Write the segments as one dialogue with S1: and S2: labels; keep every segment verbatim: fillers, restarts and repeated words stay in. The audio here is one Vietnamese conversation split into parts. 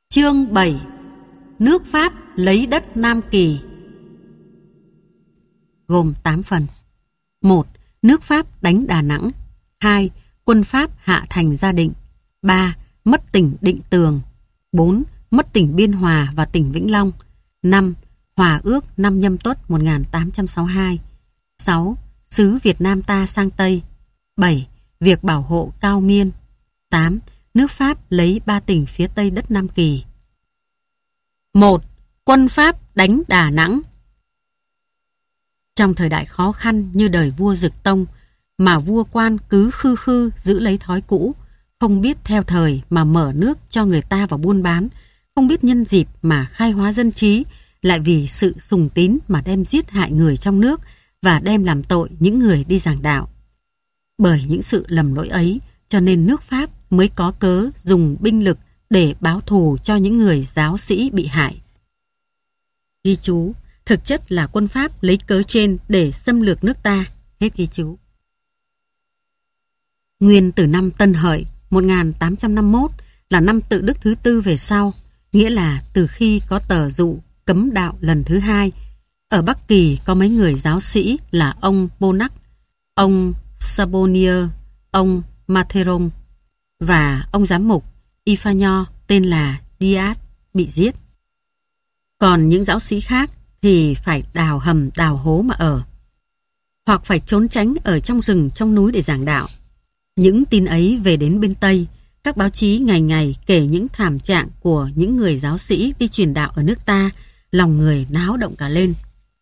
S1: Chương bảy. Nước Pháp lấy đất Nam Kỳ. Gồm tám phần. một. Nước Pháp đánh Đà Nẵng. hai. Quân Pháp hạ thành Gia Định. ba. Mất tỉnh Định Tường. bốn. Mất tỉnh Biên Hòa và tỉnh Vĩnh Long. năm. Hòa ước năm Nhâm Tuất một nghìn tám trăm sáu mươi hai. sáu. Sứ Việt Nam ta sang Tây. bảy. Việc bảo hộ Cao Miên. tám. Nước Pháp lấy ba tỉnh phía Tây đất Nam Kỳ. một. Quân Pháp đánh Đà Nẵng. Trong thời đại khó khăn như đời vua Dực Tông, mà vua quan cứ khư khư giữ lấy thói cũ, không biết theo thời mà mở nước cho người ta vào buôn bán, không biết nhân dịp mà khai hóa dân trí, lại vì sự sùng tín mà đem giết hại người trong nước và đem làm tội những người đi giảng đạo. Bởi những sự lầm lỗi ấy, cho nên nước Pháp mới có cớ dùng binh lực để báo thù cho những người giáo sĩ bị hại. Ghi chú, thực chất là quân Pháp lấy cớ trên để xâm lược nước ta. Hết ghi chú. Nguyên từ năm Tân Hợi một nghìn tám trăm năm mươi mốt là năm tự Đức thứ tư về sau, nghĩa là từ khi có tờ dụ cấm đạo lần thứ hai. Ở Bắc Kỳ có mấy người giáo sĩ là ông Bonac, ông Sabonier, ông Matheron và ông giám mục Ifagno tên là Diaz bị giết. Còn những giáo sĩ khác thì phải đào hầm đào hố mà ở, hoặc phải trốn tránh ở trong rừng trong núi để giảng đạo. Những tin ấy về đến bên Tây, các báo chí ngày ngày kể những thảm trạng của những người giáo sĩ đi truyền đạo ở nước ta, lòng người náo động cả lên.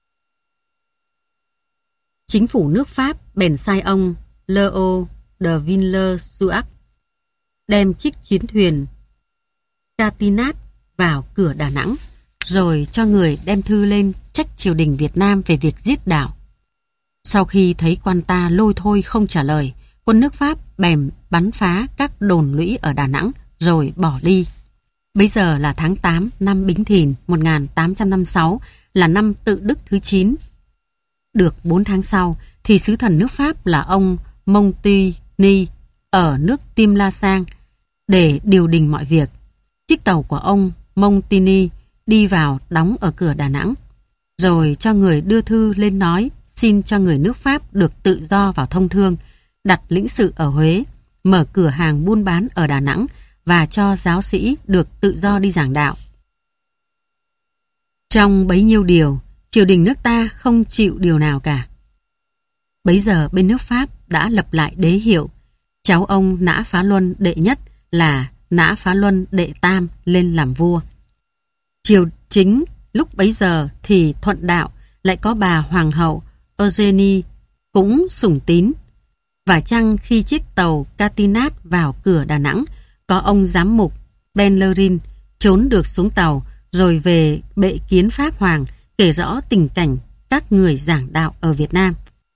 S1: Chính phủ nước Pháp bèn sai ông Leo de Villers-Seurat đem chiếc chiến thuyền Catinat vào cửa Đà Nẵng, rồi cho người đem thư lên trách triều đình Việt Nam về việc giết đảo. Sau khi thấy quan ta lôi thôi không trả lời, quân nước Pháp bèn bắn phá các đồn lũy ở Đà Nẵng rồi bỏ đi. Bây giờ là tháng tám năm Bính Thìn một nghìn tám trăm năm mươi sáu, là năm tự Đức thứ chín. Được bốn tháng sau thì sứ thần nước Pháp là ông Montigny ở nước Tim La Sang để điều đình mọi việc. Chiếc tàu của ông Montigny đi vào đóng ở cửa Đà Nẵng, rồi cho người đưa thư lên nói xin cho người nước Pháp được tự do vào thông thương, đặt lĩnh sự ở Huế, mở cửa hàng buôn bán ở Đà Nẵng và cho giáo sĩ được tự do đi giảng đạo. Trong bấy nhiêu điều, triều đình nước ta không chịu điều nào cả. Bấy giờ bên nước Pháp đã lập lại đế hiệu, cháu ông Nã Phá Luân đệ nhất là Nã Phá Luân đệ tam lên làm vua. Triều chính lúc bấy giờ thì thuận đạo lại có bà hoàng hậu Eugenie cũng sủng tín. Và chăng khi chiếc tàu Catinat vào cửa Đà Nẵng, có ông giám mục Benlerin trốn được xuống tàu rồi về bệ kiến Pháp Hoàng kể rõ tình cảnh các người giảng đạo ở Việt Nam.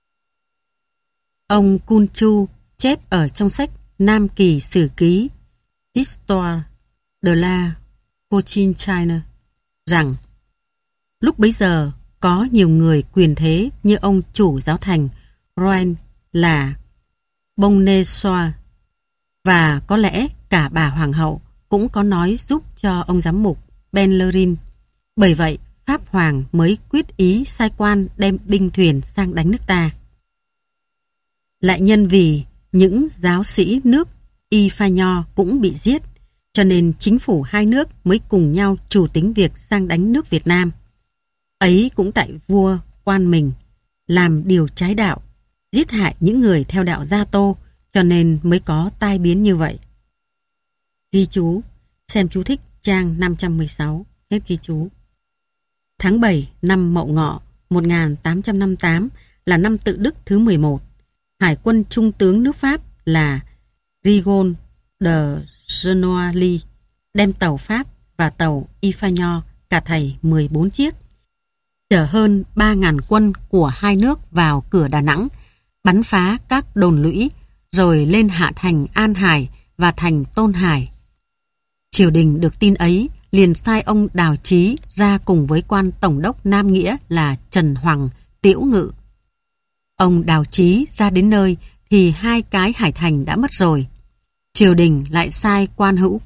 S1: Ông Kun Chu chép ở trong sách Nam Kỳ Sử Ký Histoire de la Cochinchina rằng lúc bấy giờ có nhiều người quyền thế như ông chủ giáo thành Rouen là Bonnesoy, và có lẽ cả bà hoàng hậu cũng có nói giúp cho ông giám mục Benlerin. Bởi vậy Pháp Hoàng mới quyết ý sai quan đem binh thuyền sang đánh nước ta. Lại nhân vì những giáo sĩ nước Ifagno cũng bị giết, cho nên chính phủ hai nước mới cùng nhau chủ tính việc sang đánh nước Việt Nam. Ấy cũng tại vua quan mình làm điều trái đạo, giết hại những người theo đạo Gia Tô, cho nên mới có tai biến như vậy. Ghi chú, xem chú thích trang năm trăm mười sáu. Hết ghi chú. Tháng bảy năm Mậu Ngọ một nghìn tám trăm năm mươi tám là năm tự Đức thứ mười một. Hải quân trung tướng nước Pháp là Rigaud de Genoali đem tàu Pháp và tàu Ifagno cả thảy mười bốn chiếc, chở hơn ba nghìn quân của hai nước vào cửa Đà Nẵng, bắn phá các đồn lũy, rồi lên hạ thành An Hải và thành Tôn Hải. Triều đình được tin ấy liền sai ông Đào Chí ra cùng với quan tổng đốc Nam Nghĩa là Trần Hoàng Tiễu Ngự. Ông Đào Chí ra đến nơi thì hai cái hải thành đã mất rồi. Triều đình lại sai quan hữu quân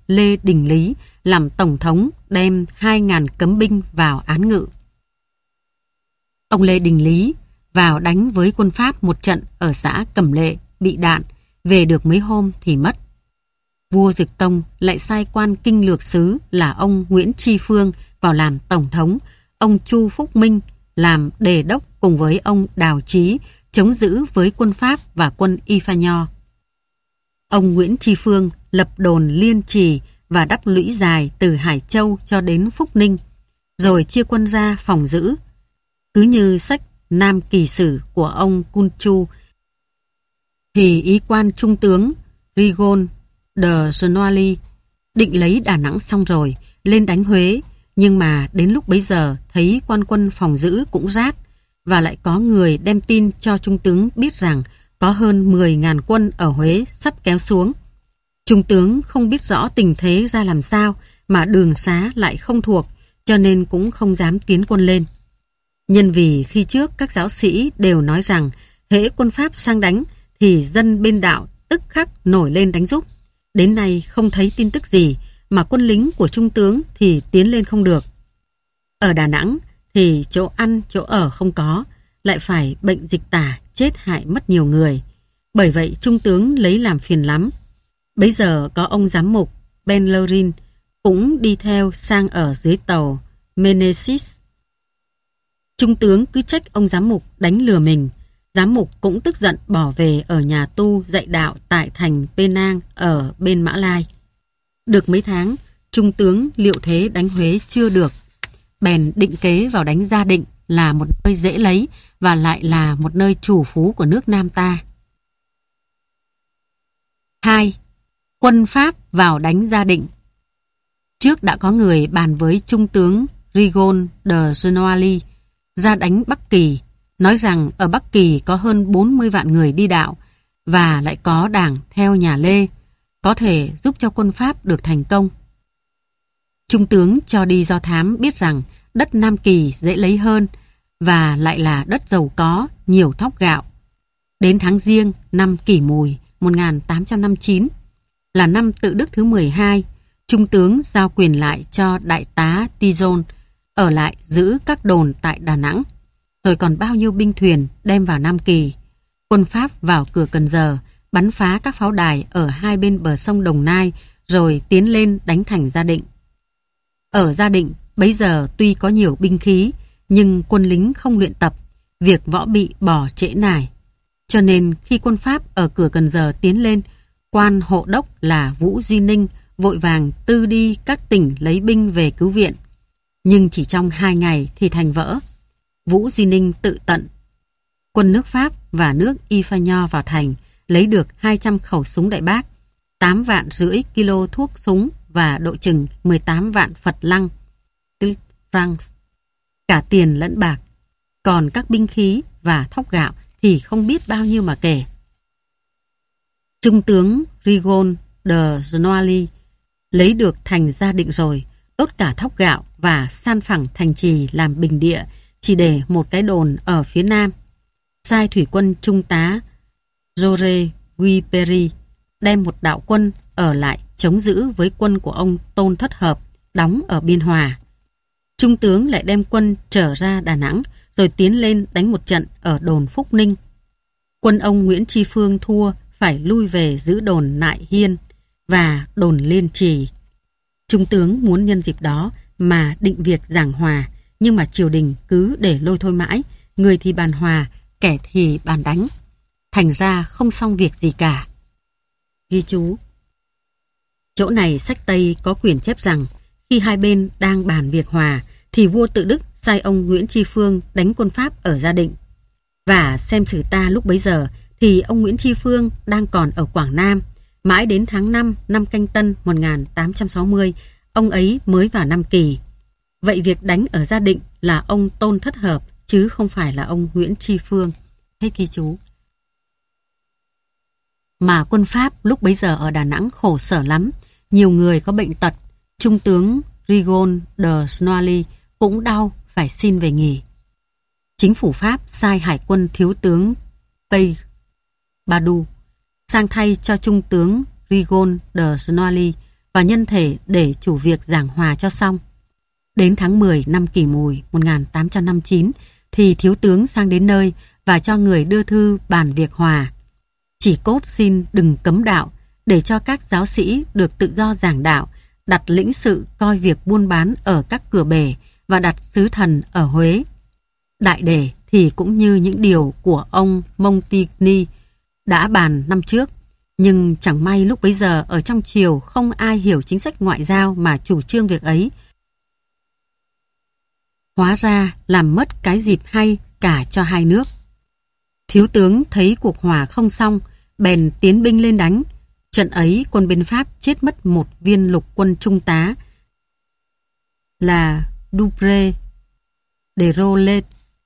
S1: Lê Đình Lý làm tổng thống đem hai nghìn cấm binh vào án ngự. Ông Lê Đình Lý vào đánh với quân Pháp một trận ở xã Cẩm Lệ, bị đạn, về được mấy hôm thì mất. Vua Dực Tông lại sai quan kinh lược sứ là ông Nguyễn Tri Phương vào làm tổng thống, ông Chu Phúc Minh làm đề đốc cùng với ông Đào Chí chống giữ với quân Pháp và quân Y Pha Nho. Ông Nguyễn Tri Phương lập đồn Liên Trì và đắp lũy dài từ Hải Châu cho đến Phúc Ninh, rồi chia quân ra phòng giữ. Cứ như sách Nam Kỳ Sử của ông Cun Chu, thì ý quan trung tướng Rigon de Genoali định lấy Đà Nẵng xong rồi, lên đánh Huế, nhưng mà đến lúc bấy giờ thấy quan quân phòng giữ cũng rát, và lại có người đem tin cho trung tướng biết rằng có hơn mười nghìn quân ở Huế sắp kéo xuống. Trung tướng không biết rõ tình thế ra làm sao, mà đường xá lại không thuộc, cho nên cũng không dám tiến quân lên. Nhân vì khi trước các giáo sĩ đều nói rằng hễ quân Pháp sang đánh thì dân bên đạo tức khắc nổi lên đánh giúp. Đến nay không thấy tin tức gì, mà quân lính của trung tướng thì tiến lên không được. Ở Đà Nẵng thì chỗ ăn, chỗ ở không có, lại phải bệnh dịch tả chết hại mất nhiều người. Bởi vậy trung tướng lấy làm phiền lắm. Bấy giờ có ông giám mục Benlerin cũng đi theo sang ở dưới tàu Menesis. Trung tướng cứ trách ông giám mục đánh lừa mình. Giám mục cũng tức giận bỏ về ở nhà tu dạy đạo tại thành Penang ở bên Mã Lai. Được mấy tháng, trung tướng liệu thế đánh Huế chưa được. Bèn định kế vào đánh Gia Định, là một nơi dễ lấy và lại là một nơi chủ phú của nước Nam ta. hai. Quân Pháp vào đánh Gia Định. Trước đã có người bàn với trung tướng Rigon de Genoali ra đánh Bắc Kỳ, nói rằng ở Bắc Kỳ có hơn bốn mươi vạn người đi đạo và lại có đảng theo nhà Lê, có thể giúp cho quân Pháp được thành công. Trung tướng cho đi do thám biết rằng đất Nam Kỳ dễ lấy hơn và lại là đất giàu có, nhiều thóc gạo. Đến tháng Giêng năm Kỷ Mùi một nghìn tám trăm năm mươi chín, là năm tự Đức thứ mười hai, Trung tướng giao quyền lại cho đại tá Tizon ở lại giữ các đồn tại Đà Nẵng, rồi còn bao nhiêu binh thuyền đem vào Nam Kỳ. Quân Pháp vào cửa Cần Giờ, bắn phá các pháo đài ở hai bên bờ sông Đồng Nai, rồi tiến lên đánh thành Gia Định. Ở Gia Định, bấy giờ tuy có nhiều binh khí, nhưng quân lính không luyện tập, việc võ bị bỏ trễ nải. Cho nên khi quân Pháp ở cửa Cần Giờ tiến lên, quan hộ đốc là Vũ Duy Ninh vội vàng tư đi các tỉnh lấy binh về cứu viện. Nhưng chỉ trong hai ngày thì thành vỡ. Vũ Duy Ninh tự tận. Quân nước Pháp và nước Y Pha Nho vào thành, lấy được hai trăm khẩu súng đại bác, tám vạn rưỡi kilo thuốc súng và độ chừng mười tám vạn Phật lăng, francs, cả tiền lẫn bạc. Còn các binh khí và thóc gạo thì không biết bao nhiêu mà kể. Trung tướng Rigon de Genoali lấy được thành Gia Định rồi, đốt cả thóc gạo và san phẳng thành trì làm bình địa, chỉ để một cái đồn ở phía nam. Sai thủy quân trung tá Jore Guiperi đem một đạo quân ở lại chống giữ với quân của ông Tôn Thất Hợp đóng ở Biên Hòa. Trung tướng lại đem quân trở ra Đà Nẵng, rồi tiến lên đánh một trận ở đồn Phúc Ninh. Quân ông Nguyễn Tri Phương thua, phải lui về giữ đồn Nại Hiên và đồn Liên Trì. Trung tướng muốn nhân dịp đó mà định việc giảng hòa, nhưng mà triều đình cứ để lôi thôi mãi, người thì bàn hòa, kẻ thì bàn đánh. Thành ra không xong việc gì cả. Ghi chú: chỗ này sách Tây có quyển chép rằng khi hai bên đang bàn việc hòa thì vua tự Đức sai ông Nguyễn Tri Phương đánh quân Pháp ở Gia Định. Và xem sử ta lúc bấy giờ thì ông Nguyễn Tri Phương đang còn ở Quảng Nam. Mãi đến tháng năm năm Canh Tân một nghìn tám trăm sáu mươi, ông ấy mới vào Nam Kỳ. Vậy việc đánh ở Gia Định là ông Tôn Thất Hợp, chứ không phải là ông Nguyễn Tri Phương. Hết ghi chú. Mà quân Pháp lúc bấy giờ ở Đà Nẵng khổ sở lắm. Nhiều người có bệnh tật. Trung tướng Rigon de Genoali cũng đau, phải xin về nghỉ. Chính phủ Pháp sai hải quân thiếu tướng Pay Badu sang thay cho trung tướng Rigon de Genoali và nhân thể để chủ việc giảng hòa cho xong. Đến tháng mười năm Kỷ Mùi một nghìn tám trăm năm mươi chín thì thiếu tướng sang đến nơi và cho người đưa thư bàn việc hòa. Chỉ cốt xin đừng cấm đạo, để cho các giáo sĩ được tự do giảng đạo, đặt lĩnh sự coi việc buôn bán ở các cửa bể và đặt sứ thần ở Huế. Đại đề thì cũng như những điều của ông Montigny đã bàn năm trước, nhưng chẳng may lúc bấy giờ ở trong triều không ai hiểu chính sách ngoại giao mà chủ trương việc ấy. Hóa ra làm mất cái dịp hay cả cho hai nước. Thiếu tướng thấy cuộc hòa không xong, bèn tiến binh lên đánh. Trận ấy quân bên Pháp chết mất một viên lục quân trung tá là Dupré de Rollet.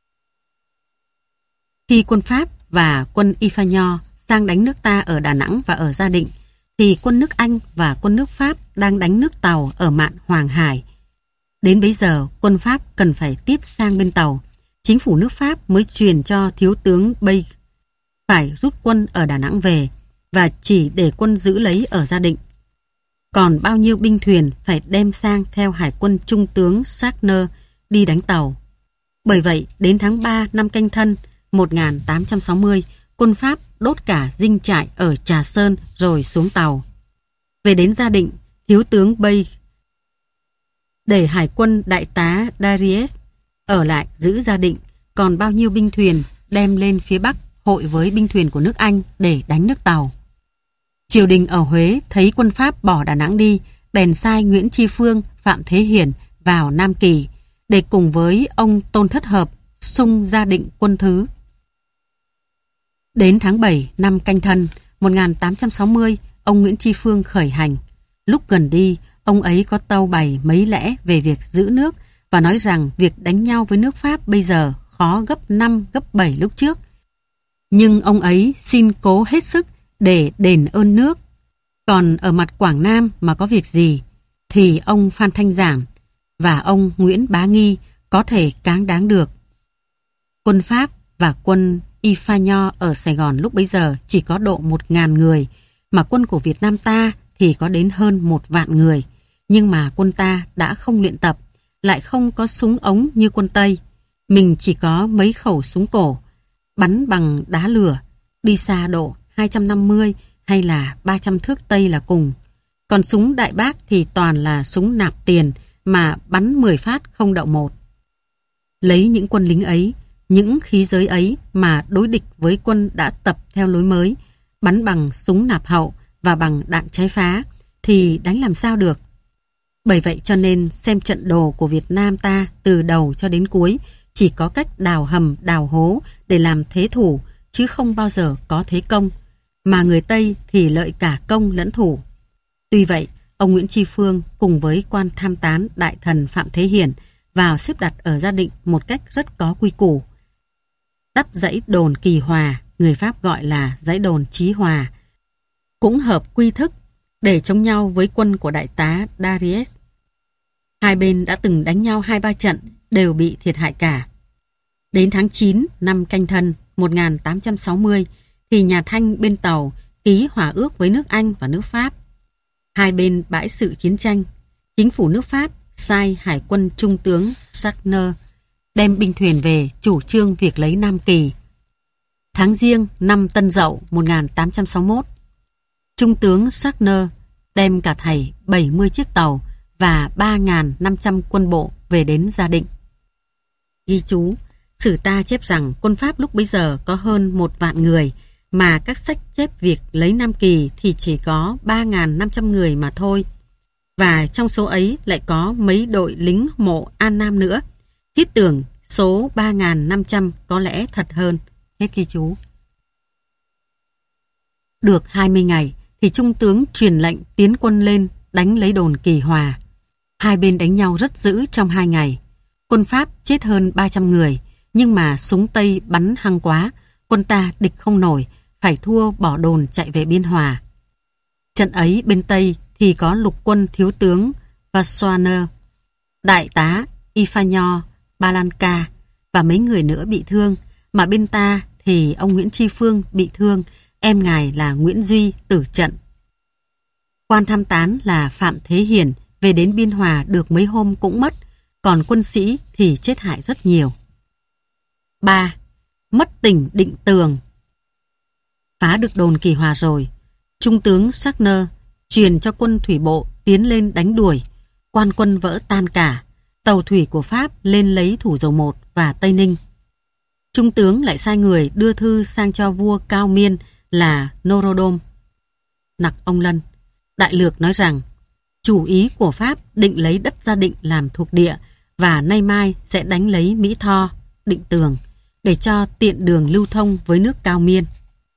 S1: Khi quân Pháp và quân Ifagnon sang đánh nước ta ở Đà Nẵng và ở Gia Định, thì quân nước Anh và quân nước Pháp đang đánh nước Tàu ở mạn Hoàng Hải. Đến bấy giờ quân Pháp cần phải tiếp sang bên Tàu. Chính phủ nước Pháp mới truyền cho thiếu tướng Bay phải rút quân ở Đà Nẵng về và chỉ để quân giữ lấy ở Gia Định. Còn bao nhiêu binh thuyền phải đem sang theo hải quân trung tướng Wagner đi đánh Tàu. Bởi vậy đến tháng ba năm Canh Thân một nghìn tám trăm sáu mươi, quân Pháp đốt cả dinh trại ở Trà Sơn rồi xuống Tàu. Về đến Gia Định, thiếu tướng Bay để hải quân đại tá Darius ở lại giữ Gia Định, còn bao nhiêu binh thuyền đem lên phía Bắc hội với binh thuyền của nước Anh để đánh nước Tàu. Triều đình ở Huế thấy quân Pháp bỏ Đà Nẵng đi, bèn sai Nguyễn Tri Phương, Phạm Thế Hiển vào Nam Kỳ để cùng với ông Tôn Thất Hợp xung Gia Định quân thứ. Đến tháng bảy năm Canh Thân một nghìn tám trăm sáu mươi, ông Nguyễn Tri Phương khởi hành. Lúc gần đi, ông ấy có tâu bày mấy lẽ về việc giữ nước và nói rằng việc đánh nhau với nước Pháp bây giờ khó gấp năm, gấp bảy lúc trước. Nhưng ông ấy xin cố hết sức để đền ơn nước. Còn ở mặt Quảng Nam mà có việc gì thì ông Phan Thanh Giản và ông Nguyễn Bá Nghi có thể cáng đáng được. Quân Pháp và quân Ifagnon ở Sài Gòn lúc bấy giờ chỉ có độ một ngàn người, mà quân của Việt Nam ta thì có đến hơn một vạn người. Nhưng mà quân ta đã không luyện tập, lại không có súng ống như quân Tây. Mình chỉ có mấy khẩu súng cổ, bắn bằng đá lửa, đi xa độ hai trăm năm mươi hay là ba trăm thước Tây là cùng. Còn súng Đại Bác thì toàn là súng nạp tiền mà bắn mười phát không đậu một. Lấy những quân lính ấy, những khí giới ấy mà đối địch với quân đã tập theo lối mới, bắn bằng súng nạp hậu và bằng đạn trái phá, thì đánh làm sao được. Bởi vậy cho nên xem trận đồ của Việt Nam ta từ đầu cho đến cuối chỉ có cách đào hầm đào hố để làm thế thủ, chứ không bao giờ có thế công, mà người Tây thì lợi cả công lẫn thủ. Tuy vậy, ông Nguyễn Tri Phương cùng với quan tham tán đại thần Phạm Thế Hiển vào xếp đặt ở Gia Định một cách rất có quy củ. Đắp dãy đồn Kỳ Hòa, người Pháp gọi là dãy đồn Chí Hòa, cũng hợp quy thức để chống nhau với quân của đại tá Darius. Hai bên đã từng đánh nhau hai ba trận, đều bị thiệt hại cả. Đến tháng chín năm Canh Thân một nghìn tám trăm sáu mươi thì nhà Thanh bên Tàu ký hòa ước với nước Anh và nước Pháp. Hai bên bãi sự chiến tranh. Chính phủ nước Pháp sai hải quân trung tướng Wagner đem binh thuyền về chủ trương việc lấy Nam Kỳ. Tháng Giêng năm Tân Dậu một nghìn tám trăm sáu mươi mốt, Trung tướng Wagner đem cả thảy bảy mươi chiếc tàu và ba nghìn năm trăm quân bộ về đến Gia Định. Ghi chú, sử ta chép rằng quân Pháp lúc bấy giờ có hơn một vạn người, mà các sách chép việc lấy Nam Kỳ thì chỉ có ba nghìn năm trăm người mà thôi. Và trong số ấy lại có mấy đội lính mộ An Nam nữa. Thiết tưởng số ba nghìn năm trăm có lẽ thật hơn. Hết ghi chú. Được hai mươi ngày thì Trung tướng truyền lệnh tiến quân lên đánh lấy đồn Kỳ Hòa. Hai bên đánh nhau rất dữ trong hai ngày. Quân Pháp chết hơn ba trăm người, nhưng mà súng Tây bắn hăng quá, quân ta địch không nổi, phải thua bỏ đồn chạy về Biên Hòa. Trận ấy bên Tây thì có lục quân thiếu tướng Vassoiner, đại tá Ifagnon Balanca và mấy người nữa bị thương, mà bên ta thì ông Nguyễn Tri Phương bị thương, em ngài là Nguyễn Duy tử trận. Quan tham tán là Phạm Thế Hiển về đến Biên Hòa được mấy hôm cũng mất, còn quân sĩ thì chết hại rất nhiều. ba. Mất tỉnh Định Tường. Phá được đồn Kỳ Hòa rồi, Trung tướng Sackner truyền cho quân thủy bộ tiến lên đánh đuổi, quan quân vỡ tan cả, tàu thủy của Pháp lên lấy Thủ Dầu Một và Tây Ninh. Trung tướng lại sai người đưa thư sang cho vua Cao Miên là Norodom. Nặc ông Lân, đại lược nói rằng chủ ý của Pháp định lấy đất Gia Định làm thuộc địa và nay mai sẽ đánh lấy Mỹ Tho, Định Tường để cho tiện đường lưu thông với nước Cao Miên.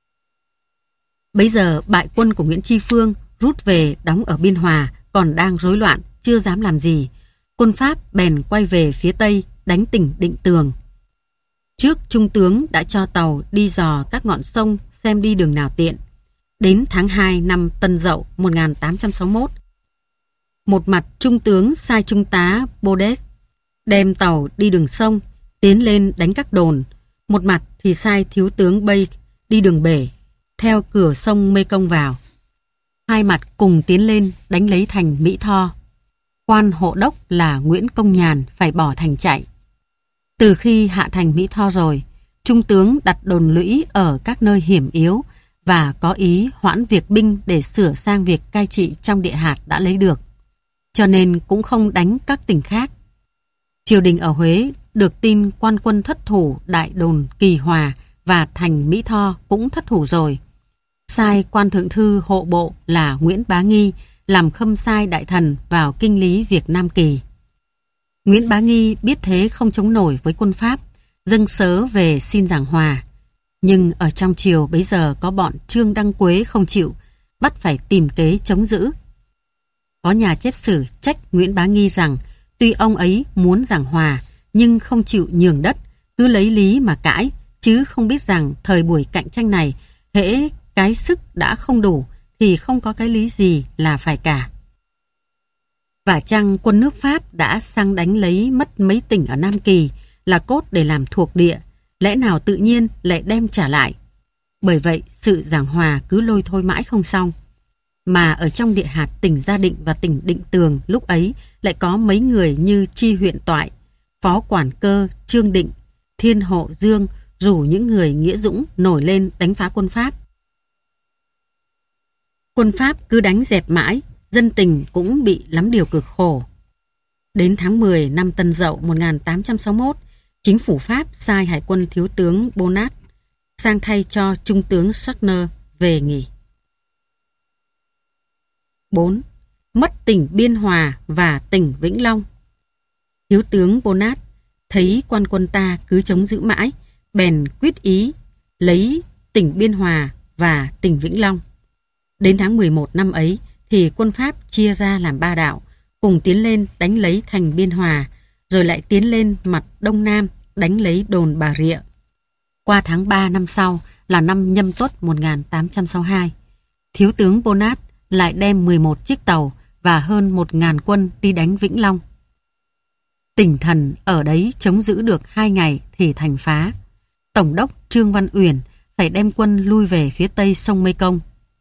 S1: Bấy giờ bại quân của Nguyễn Tri Phương rút về đóng ở Biên Hòa còn đang rối loạn, chưa dám làm gì. Quân Pháp bèn quay về phía Tây đánh tỉnh Định Tường. Trước Trung tướng đã cho tàu đi dò các ngọn sông xem đi đường nào tiện. Đến tháng hai năm Tân Dậu một nghìn tám trăm sáu mươi mốt, một mặt Trung tướng sai Trung tá Bodes đem tàu đi đường sông tiến lên đánh các đồn, một mặt thì sai Thiếu tướng Bay đi đường bể theo cửa sông Mê Công vào. Hai mặt cùng tiến lên đánh lấy thành Mỹ Tho. Quan hộ đốc là Nguyễn Công Nhàn phải bỏ thành chạy. Từ khi hạ thành Mỹ Tho rồi, Trung tướng đặt đồn lũy ở các nơi hiểm yếu và có ý hoãn việc binh để sửa sang việc cai trị trong địa hạt đã lấy được, cho nên cũng không đánh các tỉnh khác. Triều đình ở Huế được tin quan quân thất thủ đại đồn Kỳ Hòa và thành Mỹ Tho cũng thất thủ rồi. Sai quan thượng thư hộ bộ là Nguyễn Bá Nghi làm khâm sai đại thần vào kinh lý việc Nam Kỳ. Nguyễn Bá Nghi biết thế không chống nổi với quân Pháp, dâng sớ về xin giảng hòa. Nhưng ở trong triều bấy giờ có bọn Trương Đăng Quế không chịu, bắt phải tìm kế chống giữ. Có nhà chép sử trách Nguyễn Bá Nghi rằng tuy ông ấy muốn giảng hòa nhưng không chịu nhường đất, cứ lấy lý mà cãi, chứ không biết rằng thời buổi cạnh tranh này hễ cái sức đã không đủ thì không có cái lý gì là phải cả. Và chăng quân nước Pháp đã sang đánh lấy mất mấy tỉnh ở Nam Kỳ là cốt để làm thuộc địa, lẽ nào tự nhiên lại đem trả lại. Bởi vậy sự giảng hòa cứ lôi thôi mãi không xong. Mà ở trong địa hạt tỉnh Gia Định và tỉnh Định Tường lúc ấy lại có mấy người như Chi huyện Toại, Phó Quản Cơ Trương Định, Thiên Hộ Dương rủ những người nghĩa dũng nổi lên đánh phá quân Pháp. Quân Pháp cứ đánh dẹp mãi, dân tình cũng bị lắm điều cực khổ. Đến tháng mười năm Tân Dậu một nghìn tám trăm sáu mươi mốt, chính phủ Pháp sai hải quân thiếu tướng Bonat sang thay cho trung tướng Sackner về nghỉ. bốn. Mất tỉnh Biên Hòa và tỉnh Vĩnh Long. Thiếu tướng Bonat thấy quan quân ta cứ chống giữ mãi, bèn quyết ý lấy tỉnh Biên Hòa và tỉnh Vĩnh Long. Đến tháng mười một năm ấy thì quân Pháp chia ra làm ba đạo, cùng tiến lên đánh lấy thành Biên Hòa, rồi lại tiến lên mặt Đông Nam đánh lấy đồn Bà Rịa. Qua tháng ba năm sau là năm Nhâm Tuất một nghìn tám trăm sáu mươi hai, thiếu tướng Bonat lại đem mười một chiếc tàu và hơn một nghìn quân đi đánh Vĩnh Long. Tỉnh Thần ở đấy chống giữ được hai ngày thì thành phá. Tổng đốc Trương Văn Uyển phải đem quân lui về phía tây sông Mê Công.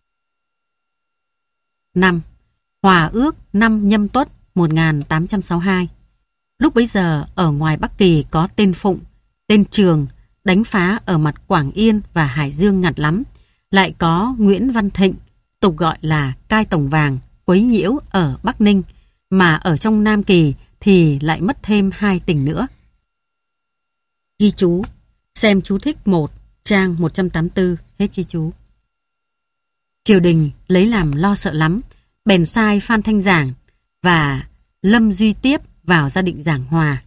S1: năm. Hòa ước năm Nhâm Tuất một nghìn tám trăm sáu mươi hai. Lúc bấy giờ ở ngoài Bắc Kỳ có tên Phụng, tên Trường đánh phá ở mặt Quảng Yên và Hải Dương ngặt lắm. Lại có Nguyễn Văn Thịnh, tục gọi là Cai Tổng Vàng, quấy nhiễu ở Bắc Ninh, mà ở trong Nam Kỳ thì lại mất thêm hai tỉnh nữa. Ghi chú, xem chú thích một, trang một trăm tám mươi tư, hết ghi chú. Triều đình lấy làm lo sợ lắm, bèn sai Phan Thanh Giảng và Lâm Duy Tiếp vào gia định giảng hòa.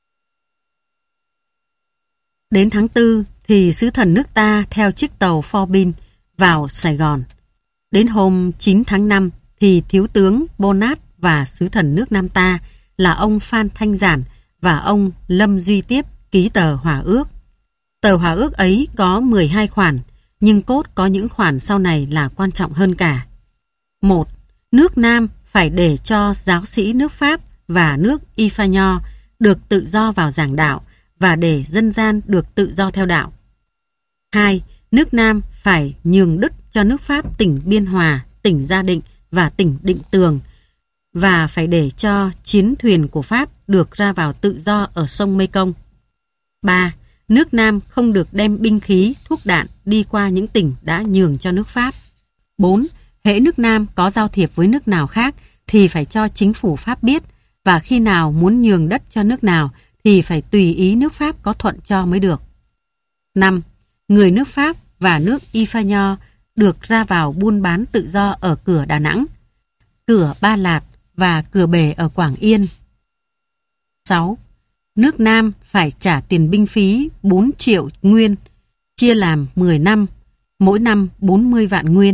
S1: Đến tháng tư thì sứ thần nước ta theo chiếc tàu Forbin vào Sài Gòn. Đến hôm chín tháng năm thì thiếu tướng Bonat và sứ thần nước Nam ta là ông Phan Thanh Giản và ông Lâm Duy Tiếp ký tờ hòa ước. Tờ hòa ước ấy có mười hai khoản, nhưng cốt có những khoản sau này là quan trọng hơn cả. một. Nước Nam phải để cho giáo sĩ nước Pháp và nước Y Pha Nho được tự do vào giảng đạo và để dân gian được tự do theo đạo. hai. Nước Nam phải nhường đất cho nước Pháp tỉnh Biên Hòa, tỉnh Gia Định và tỉnh Định Tường, và phải để cho chiến thuyền của Pháp được ra vào tự do ở sông Mekong. ba. Nước Nam không được đem binh khí, thuốc đạn đi qua những tỉnh đã nhường cho nước Pháp. bốn. Hễ nước Nam có giao thiệp với nước nào khác thì phải cho chính phủ Pháp biết, và khi nào muốn nhường đất cho nước nào thì phải tùy ý nước Pháp có thuận cho mới được. năm. Người nước Pháp và nước Ifanya được ra vào buôn bán tự do ở cửa Đà Nẵng, cửa Ba Lạt và cửa Bể ở Quảng Yên. sáu. Nước Nam phải trả tiền binh phí bốn triệu nguyên, chia làm mười năm, mỗi năm bốn mươi vạn nguyên.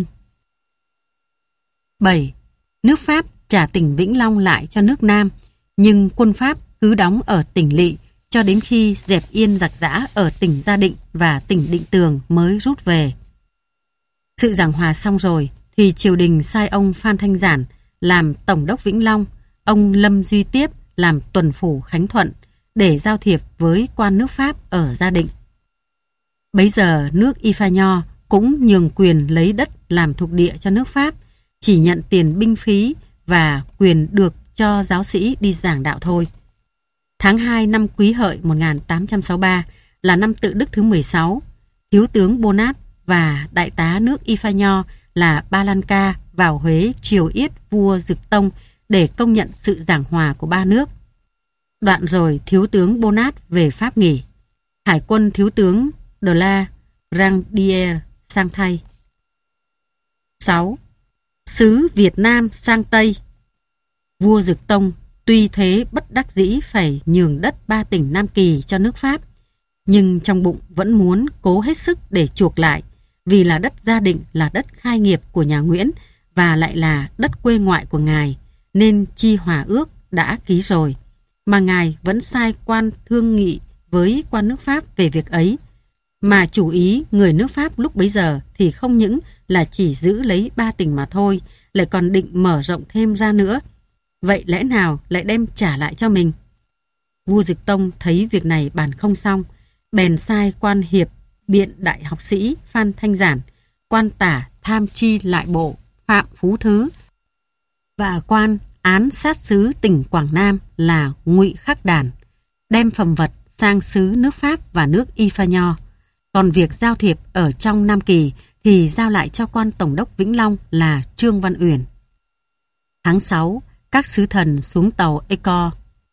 S1: bảy. Nước Pháp trả tỉnh Vĩnh Long lại cho nước Nam, nhưng quân Pháp cứ đóng ở tỉnh Lỵ cho đến khi dẹp yên giặc giã ở tỉnh Gia Định và tỉnh Định Tường mới rút về. Sự giảng hòa xong rồi thì triều đình sai ông Phan Thanh Giản làm tổng đốc Vĩnh Long, ông Lâm Duy Tiếp làm tuần phủ Khánh Thuận để giao thiệp với quan nước Pháp ở Gia Định. Bấy giờ nước Ifanya cũng nhường quyền lấy đất làm thuộc địa cho nước Pháp, chỉ nhận tiền binh phí và quyền được cho giáo sĩ đi giảng đạo thôi. Tháng hai năm Quý Hợi một nghìn tám trăm sáu mươi ba là năm Tự Đức thứ mười sáu, thiếu tướng Bonat và đại tá nước Ifanya là Ba Lan Ca vào Huế triều yết vua Dực Tông để công nhận sự giảng hòa của ba nước. Đoạn rồi thiếu tướng Bonat về Pháp nghỉ. Hải quân thiếu tướng De la Grandière sang thay. sáu. Sứ Việt Nam sang Tây. Vua Dực Tông tuy thế bất đắc dĩ phải nhường đất ba tỉnh Nam Kỳ cho nước Pháp, nhưng trong bụng vẫn muốn cố hết sức để chuộc lại, vì là đất Gia Định là đất khai nghiệp của nhà Nguyễn và lại là đất quê ngoại của ngài, nên chi hòa ước đã ký rồi, mà ngài vẫn sai quan thương nghị với quan nước Pháp về việc ấy. Mà chủ ý người nước Pháp lúc bấy giờ thì không những là chỉ giữ lấy ba tỉnh mà thôi, lại còn định mở rộng thêm ra nữa. Vậy lẽ nào lại đem trả lại cho mình? Vua Dực Tông thấy việc này bàn không xong, bèn sai quan hiệp biện đại học sĩ Phan Thanh Giản, quan tả tham chi lại bộ Phạm Phú Thứ và quan án sát sứ tỉnh Quảng Nam là Ngụy Khắc Đản đem phẩm vật sang sứ nước Pháp và nước Ifanya. Còn việc giao thiệp ở trong Nam Kỳ thì giao lại cho quan tổng đốc Vĩnh Long là Trương Văn Uyển. Tháng sáu, các sứ thần xuống tàu Ecor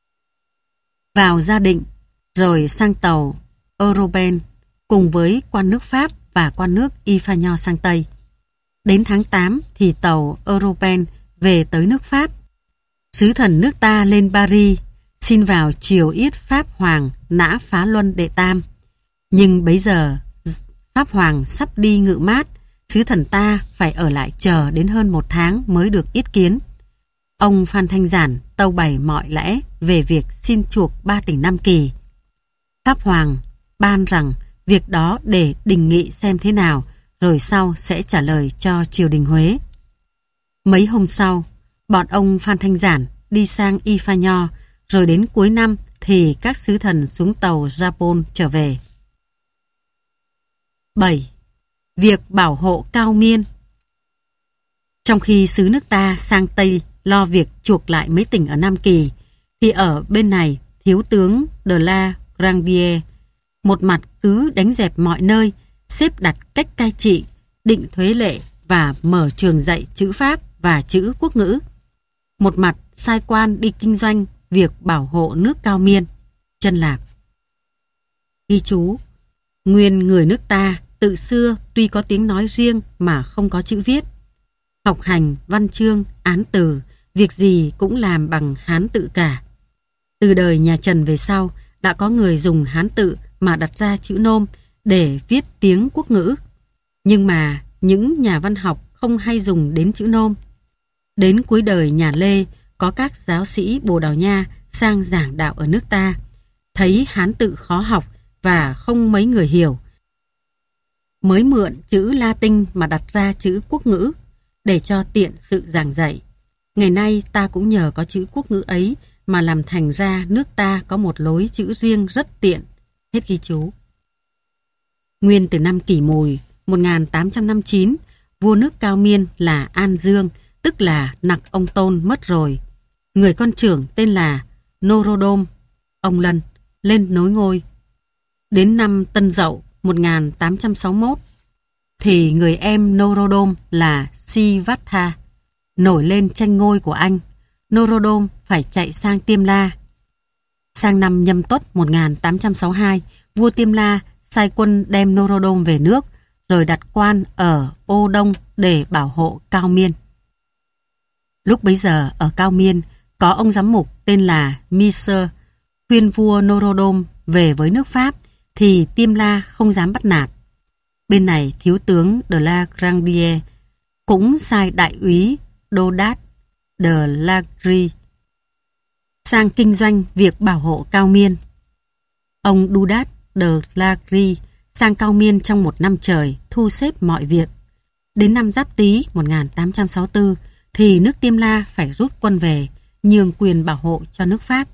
S1: vào Gia Định, rồi sang tàu Euroben cùng với quan nước Pháp và quan nước Ifanya sang Tây. Đến tháng tám thì tàu Euroben về tới nước Pháp. Sứ thần nước ta lên Paris xin vào triều yết Pháp Hoàng Nã Phá Luân đệ tam. Nhưng bấy giờ Pháp Hoàng sắp đi ngự mát, sứ thần ta phải ở lại chờ đến hơn một tháng mới được yết kiến. Ông Phan Thanh Giản tâu bày mọi lẽ về việc xin chuộc ba tỉnh Nam Kỳ. Pháp Hoàng ban rằng việc đó để đình nghị xem thế nào, rồi sau sẽ trả lời cho triều đình Huế. Mấy hôm sau, bọn ông Phan Thanh Giản đi sang Ifanya, rồi đến cuối năm thì các sứ thần xuống tàu Japon trở về. bảy. Việc bảo hộ Cao Miên. Trong khi sứ nước ta sang Tây lo việc chuộc lại mấy tỉnh ở Nam Kỳ, thì ở bên này thiếu tướng De la Grandière một mặt cứ đánh dẹp mọi nơi, xếp đặt cách cai trị, định thuế lệ và mở trường dạy chữ Pháp và chữ quốc ngữ. Một mặt sai quan đi kinh doanh việc bảo hộ nước Cao Miên. Chân Lạp. Ghi chú: nguyên người nước ta tự xưa tuy có tiếng nói riêng mà không có chữ viết. Học hành, văn chương, án từ, việc gì cũng làm bằng Hán tự cả. Từ đời nhà Trần về sau, đã có người dùng Hán tự mà đặt ra chữ nôm để viết tiếng quốc ngữ. Nhưng mà những nhà văn học không hay dùng đến chữ nôm. Đến cuối đời nhà Lê, có các giáo sĩ Bồ Đào Nha sang giảng đạo ở nước ta, thấy Hán tự khó học và không mấy người hiểu, mới mượn chữ Latin mà đặt ra chữ quốc ngữ để cho tiện sự giảng dạy. Ngày nay ta cũng nhờ có chữ quốc ngữ ấy mà làm thành ra nước ta có một lối chữ riêng rất tiện. Hết ghi chú. Nguyên từ năm Kỷ Mùi một nghìn tám trăm năm mươi chín, vua nước Cao Miên là An Dương tức là nặc ông Tôn mất rồi. Người con trưởng tên là Norodom, ông Lân, lên nối ngôi. Đến năm Tân Dậu một nghìn tám trăm sáu mươi mốt, thì người em Norodom là Sivattha nổi lên tranh ngôi của anh. Norodom phải chạy sang Tiêm La. Sang năm Nhâm Tuất một nghìn tám trăm sáu mươi hai, vua Tiêm La sai quân đem Norodom về nước, rồi đặt quan ở Ô Đông để bảo hộ Cao Miên. Lúc bấy giờ ở Cao Miên có ông giám mục tên là Miser, khuyên vua Norodom về với nước Pháp, thì Tiêm La không dám bắt nạt. Bên này thiếu tướng de la Grandier cũng sai đại úy Dodat de Lagri sang kinh doanh việc bảo hộ Cao Miên. Ông Dodat de Lagri sang Cao Miên trong một năm trời, thu xếp mọi việc. Đến năm Giáp Tý một nghìn tám trăm sáu mươi tư thì nước Tiêm La phải rút quân về, nhường quyền bảo hộ cho nước Pháp.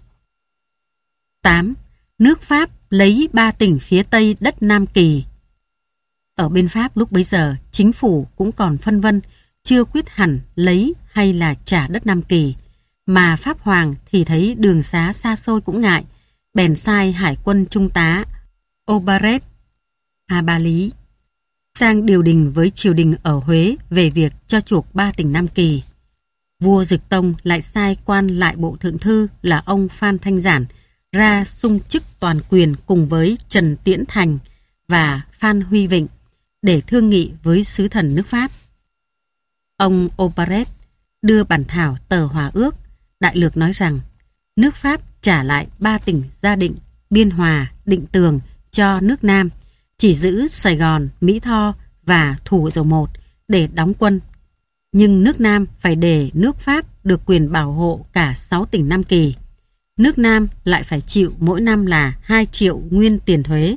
S1: tám. Nước Pháp lấy ba tỉnh phía tây đất Nam Kỳ. Ở bên Pháp lúc bấy giờ, chính phủ cũng còn phân vân, chưa quyết hẳn lấy hay là trả đất Nam Kỳ, mà Pháp Hoàng thì thấy đường xá xa xôi cũng ngại, bèn sai hải quân trung tá Aubaret Hà Ba Lý sang điều đình với triều đình ở Huế về việc cho chuộc ba tỉnh Nam Kỳ. Vua Dực Tông lại sai quan lại bộ thượng thư là ông Phan Thanh Giản ra xung chức toàn quyền cùng với Trần Tiễn Thành và Phan Huy Vịnh để thương nghị với sứ thần nước Pháp. Ông Aubaret đưa bản thảo tờ hòa ước, đại lược nói rằng nước Pháp trả lại ba tỉnh Gia Định, Biên Hòa, Định Tường cho nước Nam, chỉ giữ Sài Gòn, Mỹ Tho và Thủ Dầu Một để đóng quân. Nhưng nước Nam phải để nước Pháp được quyền bảo hộ cả sáu tỉnh Nam Kỳ. Nước Nam lại phải chịu mỗi năm là hai triệu nguyên tiền thuế.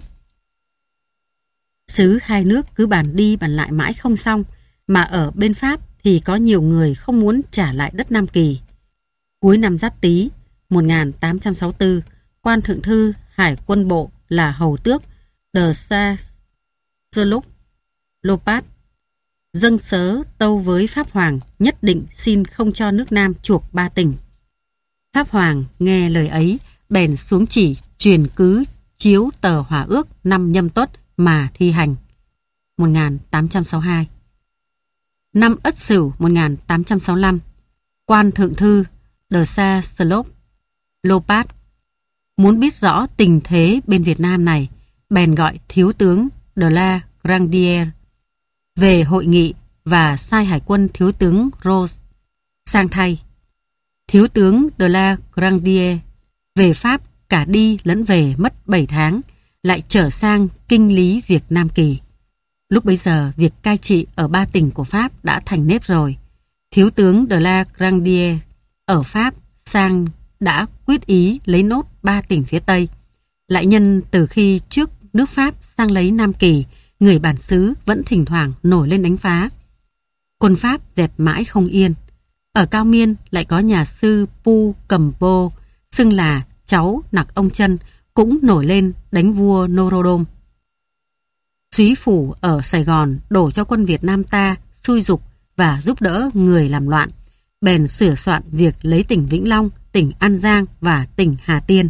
S1: Sứ hai nước cứ bàn đi bàn lại mãi không xong, mà ở bên Pháp thì có nhiều người không muốn trả lại đất Nam Kỳ. Cuối năm Giáp Tý một nghìn tám trăm sáu mươi tư, quan thượng thư Hải quân bộ là hầu tước de Sa-Serlop Lopat dâng sớ tâu với Pháp Hoàng nhất định xin không cho nước Nam chuộc ba tỉnh. Pháp Hoàng nghe lời ấy, bèn xuống chỉ truyền cứ chiếu tờ hòa ước năm Nhâm Tuất mà thi hành. một nghìn tám trăm sáu mươi hai. Năm Ất Sửu một nghìn tám trăm sáu mươi lăm, quan thượng thư de Sa-Serlop Lopat muốn biết rõ tình thế bên Việt Nam này, bèn gọi thiếu tướng de la Grandier về hội nghị và sai hải quân thiếu tướng Rose sang thay. Thiếu tướng de la Grandier về Pháp cả đi lẫn về mất bảy tháng, lại trở sang kinh lý việc Nam Kỳ. Lúc bấy giờ, việc cai trị ở ba tỉnh của Pháp đã thành nếp rồi. Thiếu tướng de la Grandier ở Pháp sang đã quyết ý lấy nốt ba tỉnh phía Tây. Lại nhân từ khi trước nước Pháp sang lấy Nam Kỳ, người bản xứ vẫn thỉnh thoảng nổi lên đánh phá. Quân Pháp dẹp mãi không yên. Ở Cao Miên lại có nhà sư Pu Cầm Bô, xưng là cháu nặc ông Chân, cũng nổi lên đánh vua Norodom. Súy phủ ở Sài Gòn đổ cho quân Việt Nam ta xui dục và giúp đỡ người làm loạn, bèn sửa soạn việc lấy tỉnh Vĩnh Long, tỉnh An Giang và tỉnh Hà Tiên.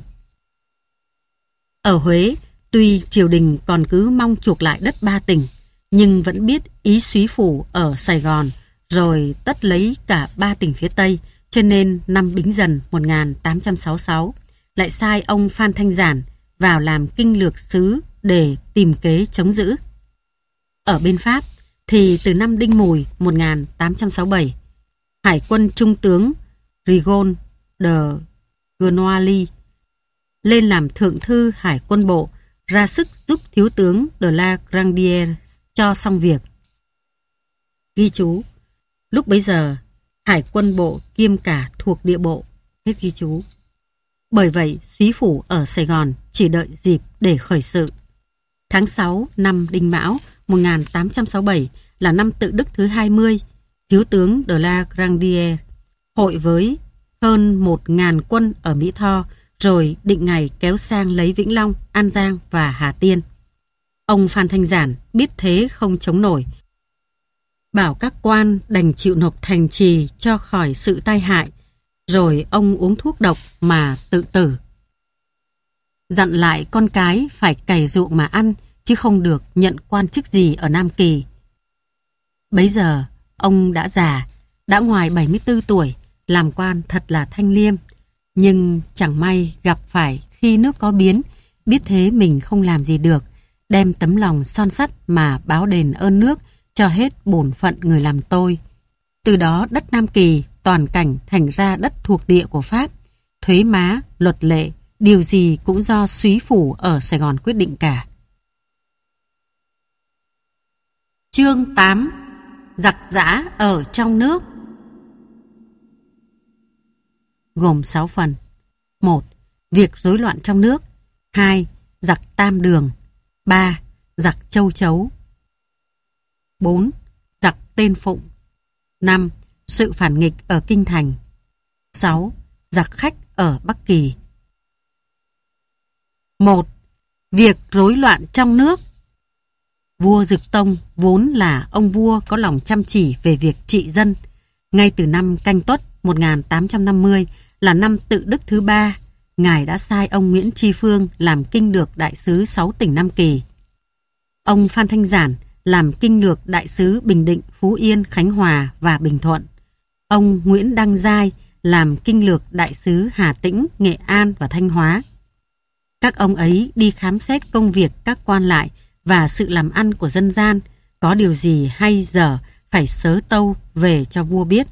S1: Ở Huế, tuy triều đình còn cứ mong chuộc lại đất ba tỉnh, nhưng vẫn biết ý súy phủ ở Sài Gòn, rồi tất lấy cả ba tỉnh phía Tây, cho nên năm Bính Dần một nghìn tám trăm sáu mươi sáu lại sai ông Phan Thanh Giản vào làm kinh lược sứ để tìm kế chống giữ. Ở bên Pháp thì từ năm Đinh Mùi một nghìn tám trăm sáu mươi bảy, Hải quân trung tướng Rigon de Genoali lên làm thượng thư Hải quân bộ, ra sức giúp thiếu tướng de la Grandier cho xong việc. Ghi chú: lúc bấy giờ Hải quân bộ kiêm cả thuộc địa bộ. Hết ghi chú. Bởi vậy, súy phủ ở Sài Gòn chỉ đợi dịp để khởi sự. Tháng sáu năm Đinh Mão một nghìn tám trăm sáu mươi bảy là năm Tự Đức thứ hai mươi, thiếu tướng de la Grandier hội với hơn một nghìn quân ở Mỹ Tho, rồi định ngày kéo sang lấy Vĩnh Long, An Giang và Hà Tiên. Ông Phan Thanh Giản biết thế không chống nổi, bảo các quan đành chịu nộp thành trì cho khỏi sự tai hại, rồi ông uống thuốc độc mà tự tử. Dặn lại con cái phải cày ruộng mà ăn, chứ không được nhận quan chức gì ở Nam Kỳ. Bấy giờ, ông đã già, đã ngoài bảy mươi tư tuổi, làm quan thật là thanh liêm. Nhưng chẳng may gặp phải khi nước có biến, biết thế mình không làm gì được, đem tấm lòng son sắt mà báo đền ơn nước cho hết bổn phận người làm tôi. Từ đó đất Nam Kỳ toàn cảnh thành ra đất thuộc địa của Pháp, thuế má, luật lệ, điều gì cũng do súy phủ ở Sài Gòn quyết định cả. Chương tám. Giặc giã ở trong nước. Gồm sáu phần. một. Việc rối loạn trong nước. hai. Giặc Tam Đường. ba. Giặc Châu Chấu. bốn. Giặc Tên Phụng. năm. Sự phản nghịch ở Kinh Thành. sáu. Giặc khách ở Bắc Kỳ. một. Việc rối loạn trong nước. Vua Dực Tông vốn là ông vua có lòng chăm chỉ về việc trị dân. Ngay từ năm Canh Tuất một nghìn tám trăm năm mươi là năm Tự Đức thứ ba, Ngài đã sai ông Nguyễn Tri Phương làm kinh lược đại sứ sáu tỉnh Nam Kỳ. Ông Phan Thanh Giản làm kinh lược đại sứ Bình Định, Phú Yên, Khánh Hòa và Bình Thuận. Ông Nguyễn Đăng Giai làm kinh lược đại sứ Hà Tĩnh, Nghệ An và Thanh Hóa. Các ông ấy đi khám xét công việc các quan lại và sự làm ăn của dân gian, có điều gì hay dở phải sớ tâu về cho vua biết.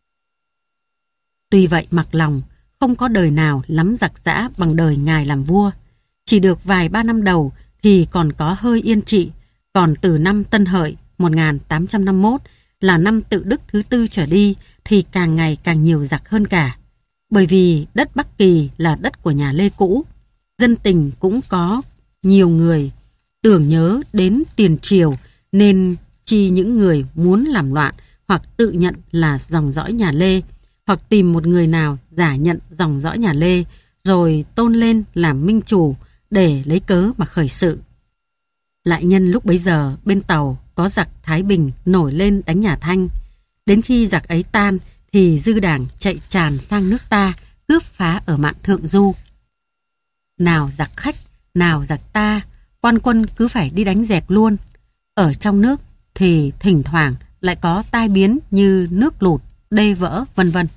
S1: Tuy vậy mặc lòng, không có đời nào lắm giặc giã bằng đời Ngài làm vua. Chỉ được vài ba năm đầu thì còn có hơi yên trị, còn từ năm Tân Hợi một nghìn tám trăm năm mươi mốt là năm Tự Đức thứ tư trở đi thì càng ngày càng nhiều giặc hơn cả. Bởi vì đất Bắc Kỳ là đất của nhà Lê cũ, dân tình cũng có nhiều người tưởng nhớ đến tiền triều nên chi những người muốn làm loạn hoặc tự nhận là dòng dõi nhà Lê, hoặc tìm một người nào giả nhận dòng dõi nhà Lê rồi tôn lên làm minh chủ để lấy cớ mà khởi sự. Lại nhân lúc bấy giờ bên Tàu có giặc Thái Bình nổi lên đánh nhà Thanh. Đến khi giặc ấy tan thì dư đảng chạy tràn sang nước ta cướp phá ở mạn Thượng Du. Nào giặc khách, nào giặc ta, quan quân cứ phải đi đánh dẹp luôn. Ở trong nước thì thỉnh thoảng lại có tai biến như nước lụt, đê vỡ, vân vân.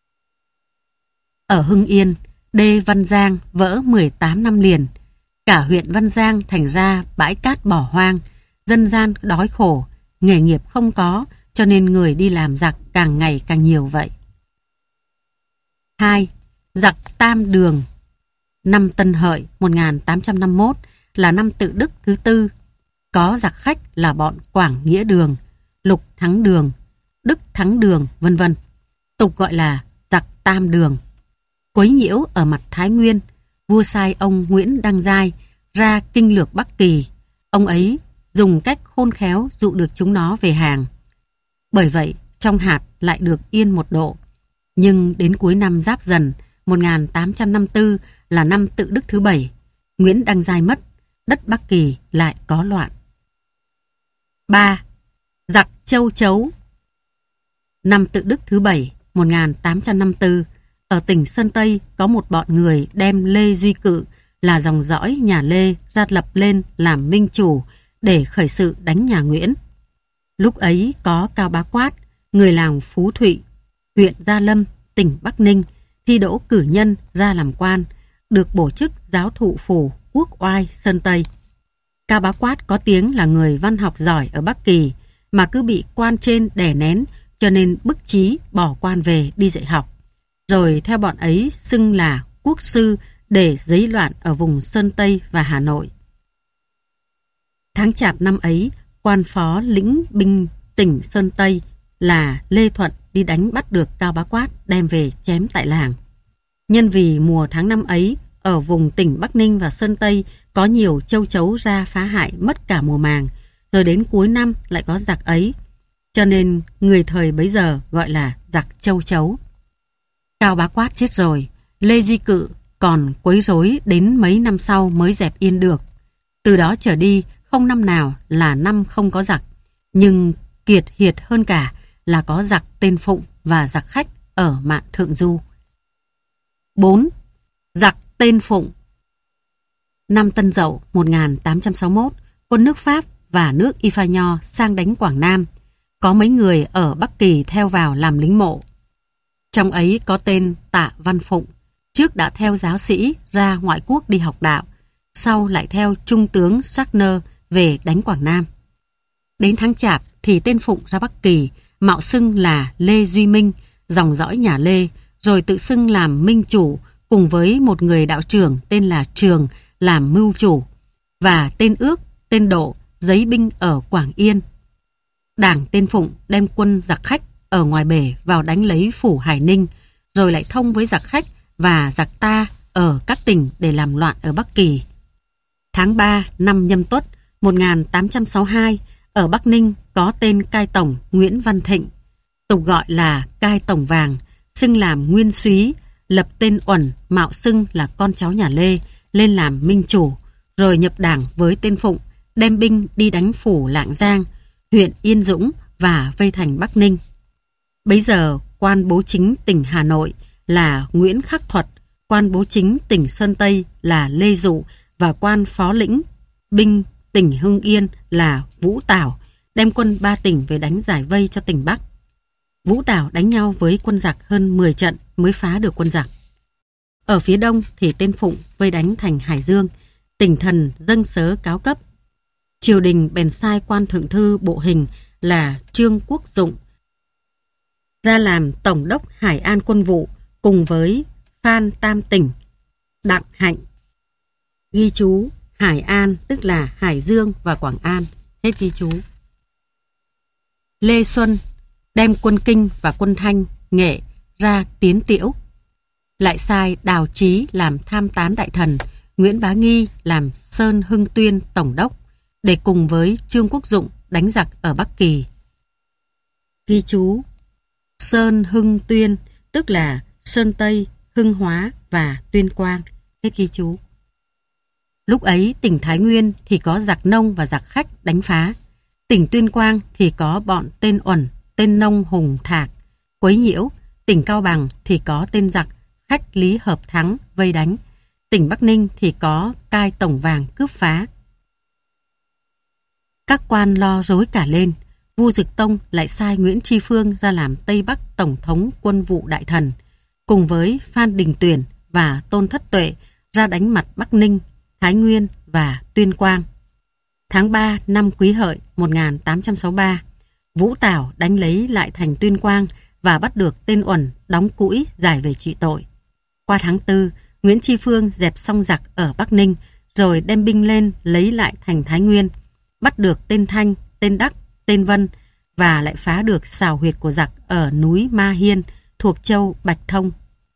S1: Ở Hưng Yên, đê Văn Giang vỡ mười tám năm liền. Cả huyện Văn Giang thành ra bãi cát bỏ hoang, dân gian đói khổ, nghề nghiệp không có, cho nên người đi làm giặc càng ngày càng nhiều vậy. hai. Giặc Tam Đường. Năm Tân Hợi một nghìn tám trăm năm mươi mốt là năm Tự Đức thứ tư. Có giặc khách là bọn Quảng Nghĩa Đường, Lục Thắng Đường, Đức Thắng Đường, vân vân. Tục gọi là giặc Tam Đường. Quấy nhiễu ở mặt Thái Nguyên, vua sai ông Nguyễn Đăng Giai ra kinh lược Bắc Kỳ. Ông ấy dùng cách khôn khéo dụ được chúng nó về hàng. Bởi vậy, trong hạt lại được yên một độ. Nhưng đến cuối năm Giáp Dần một nghìn tám trăm năm mươi tư là năm Tự Đức thứ bảy, Nguyễn Đăng Giai mất, đất Bắc Kỳ lại có loạn. ba. Giặc Châu Chấu. Năm Tự Đức thứ bảy một nghìn tám trăm năm mươi tư, ở tỉnh Sơn Tây có một bọn người đem Lê Duy Cự là dòng dõi nhà Lê ra lập lên làm minh chủ để khởi sự đánh nhà Nguyễn. Lúc ấy có Cao Bá Quát, người làng Phú Thụy, huyện Gia Lâm, tỉnh Bắc Ninh, thi đỗ cử nhân ra làm quan, được bổ chức giáo thụ phủ Quốc Oai Sơn Tây. Cao Bá Quát có tiếng là người văn học giỏi ở Bắc Kỳ, mà cứ bị quan trên đè nén, cho nên bức chí bỏ quan về đi dạy học. Rồi theo bọn ấy xưng là quốc sư để giấy loạn ở vùng Sơn Tây và Hà Nội. Tháng Chạp năm ấy, quan phó lĩnh binh tỉnh Sơn Tây là Lê Thuận đi đánh bắt được Cao Bá Quát đem về chém tại làng. Nhân vì mùa tháng năm ấy, ở vùng tỉnh Bắc Ninh và Sơn Tây có nhiều châu chấu ra phá hại mất cả mùa màng, rồi đến cuối năm lại có giặc ấy, cho nên người thời bấy giờ gọi là giặc châu chấu. Cao Bá Quát chết rồi, Lê Duy Cự còn quấy rối đến mấy năm sau mới dẹp yên được. Từ đó trở đi, không năm nào là năm không có giặc, nhưng kiệt hiệt hơn cả là có giặc tên Phụng và giặc Khách ở mạn Thượng Du. bốn. Giặc tên Phụng. Năm Tân Dậu một nghìn tám trăm sáu mươi mốt, quân nước Pháp và nước Y Pha Nho sang đánh Quảng Nam. Có mấy người ở Bắc Kỳ theo vào làm lính mộ. Trong ấy có tên Tạ Văn Phụng, trước đã theo giáo sĩ ra ngoại quốc đi học đạo, sau lại theo trung tướng Sackner về đánh Quảng Nam. Đến tháng Chạp thì tên Phụng ra Bắc Kỳ, mạo xưng là Lê Duy Minh, dòng dõi nhà Lê, rồi tự xưng làm minh chủ cùng với một người đạo trưởng tên là Trường làm mưu chủ, và tên Ước, tên Độ giấy binh ở Quảng Yên. Đảng tên Phụng đem quân giặc Khách ở ngoài bể vào đánh lấy phủ Hải Ninh, rồi lại thông với giặc Khách và giặc Ta ở các tỉnh để làm loạn ở Bắc Kỳ. Tháng ba năm Nhâm Tuất một nghìn tám trăm sáu mươi hai, ở Bắc Ninh có tên cai tổng Nguyễn Văn Thịnh, tục gọi là cai tổng vàng, xưng làm nguyên súy, lập tên Uẩn, mạo xưng là con cháu nhà Lê, lên làm minh chủ, rồi nhập đảng với tên Phụng, đem binh đi đánh phủ Lạng Giang, huyện Yên Dũng và vây thành Bắc Ninh. Bấy giờ quan bố chính tỉnh Hà Nội là Nguyễn Khắc Thuật, quan bố chính tỉnh Sơn Tây là Lê Dụ và quan phó lĩnh binh tỉnh Hưng Yên là Vũ Tảo, đem quân ba tỉnh về đánh giải vây cho tỉnh Bắc. Vũ Tảo đánh nhau với quân giặc hơn mười trận mới phá được quân giặc. Ở phía đông thì tên Phụng vây đánh thành Hải Dương, tỉnh thần dâng sớ cáo cấp. Triều đình bèn sai quan thượng thư bộ hình là Trương Quốc Dụng ra làm tổng đốc Hải An quân vụ cùng với Phan Tam Tỉnh, Đặng Hạnh. Ghi chú Hải An tức là Hải Dương và Quảng An. Hết ghi chú. Lê Xuân đem quân Kinh và quân Thanh, Nghệ ra tiến tiễu. Lại sai Đào Chí làm tham tán đại thần, Nguyễn Bá Nghi làm Sơn Hưng Tuyên tổng đốc để cùng với Trương Quốc Dụng đánh giặc ở Bắc Kỳ. Ghi chú Sơn Hưng Tuyên tức là Sơn Tây, Hưng Hóa và Tuyên Quang. Hết ghi chú. Lúc ấy tỉnh Thái Nguyên thì có giặc Nông và giặc Khách đánh phá. Tỉnh Tuyên Quang thì có bọn tên Uẩn, tên Nông Hùng Thạc quấy nhiễu. Tỉnh Cao Bằng thì có tên giặc Khách Lý Hợp Thắng vây đánh. Tỉnh Bắc Ninh thì có cai tổng vàng cướp phá. Các quan lo rối cả lên. Vua Dực Tông lại sai Nguyễn Tri Phương ra làm Tây Bắc Tổng thống quân vụ đại thần, cùng với Phan Đình Tuyển và Tôn Thất Tuệ ra đánh mặt Bắc Ninh, Thái Nguyên và Tuyên Quang. Tháng ba năm Quý Hợi một nghìn tám trăm sáu mươi ba, Vũ Tảo đánh lấy lại thành Tuyên Quang và bắt được tên Uẩn đóng cũi giải về trị tội. Qua tháng tư, Nguyễn Tri Phương dẹp xong giặc ở Bắc Ninh, rồi đem binh lên lấy lại thành Thái Nguyên, bắt được tên Thanh, tên Đắc, tên Vân và lại phá được sào huyệt của giặc ở núi Ma Hiên thuộc châu Bạch Thông.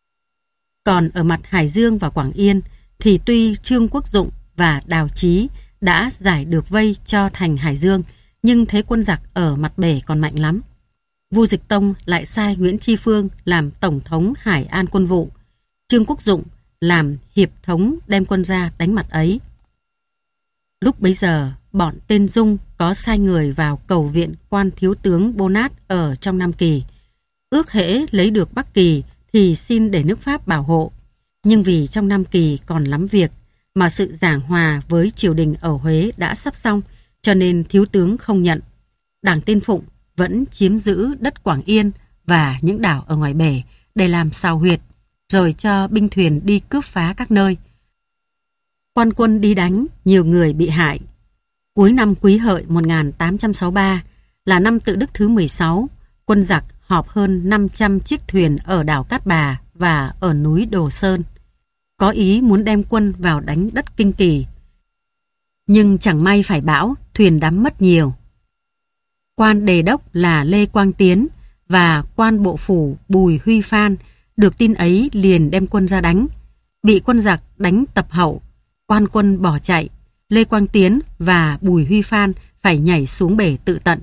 S1: Còn ở mặt Hải Dương và Quảng Yên thì tuy Trương Quốc Dụng và Đào Chí đã giải được vây cho thành Hải Dương, nhưng thấy quân giặc ở mặt bể còn mạnh lắm. Vua Dực Tông lại sai Nguyễn Tri Phương làm tổng thống Hải An quân vụ, Trương Quốc Dụng làm hiệp thống đem quân ra đánh mặt ấy. Lúc bấy giờ, bọn tên Dung có sai người vào cầu viện quan thiếu tướng Bonat ở trong Nam Kỳ. Ước hễ lấy được Bắc Kỳ thì xin để nước Pháp bảo hộ. Nhưng vì trong Nam Kỳ còn lắm việc, mà sự giảng hòa với triều đình ở Huế đã sắp xong, cho nên thiếu tướng không nhận. Đảng tên Phụng vẫn chiếm giữ đất Quảng Yên và những đảo ở ngoài bể để làm sào huyệt, rồi cho binh thuyền đi cướp phá các nơi. Quan quân đi đánh, nhiều người bị hại. Cuối năm Quý Hợi một nghìn tám trăm sáu mươi ba là năm Tự Đức thứ mười sáu, quân giặc họp hơn năm trăm chiếc thuyền ở đảo Cát Bà và ở núi Đồ Sơn, có ý muốn đem quân vào đánh đất Kinh Kỳ. Nhưng chẳng may phải bão, thuyền đắm mất nhiều. Quan đề đốc là Lê Quang Tiến và quan bộ phủ Bùi Huy Phan được tin ấy liền đem quân ra đánh. Bị quân giặc đánh tập hậu, quan quân bỏ chạy. Lê Quang Tiến và Bùi Huy Phan phải nhảy xuống bể tự tận.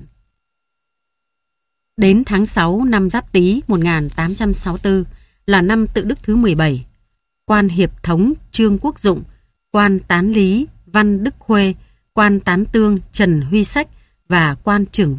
S1: Đến tháng sáu năm Giáp Tý một nghìn tám trăm sáu mươi tư là năm Tự Đức thứ mười bảy. Quan hiệp thống Trương Quốc Dụng, quan tán lý Văn Đức Khuê, quan tán tương Trần Huy Sách và quan trưởng vệ Hồ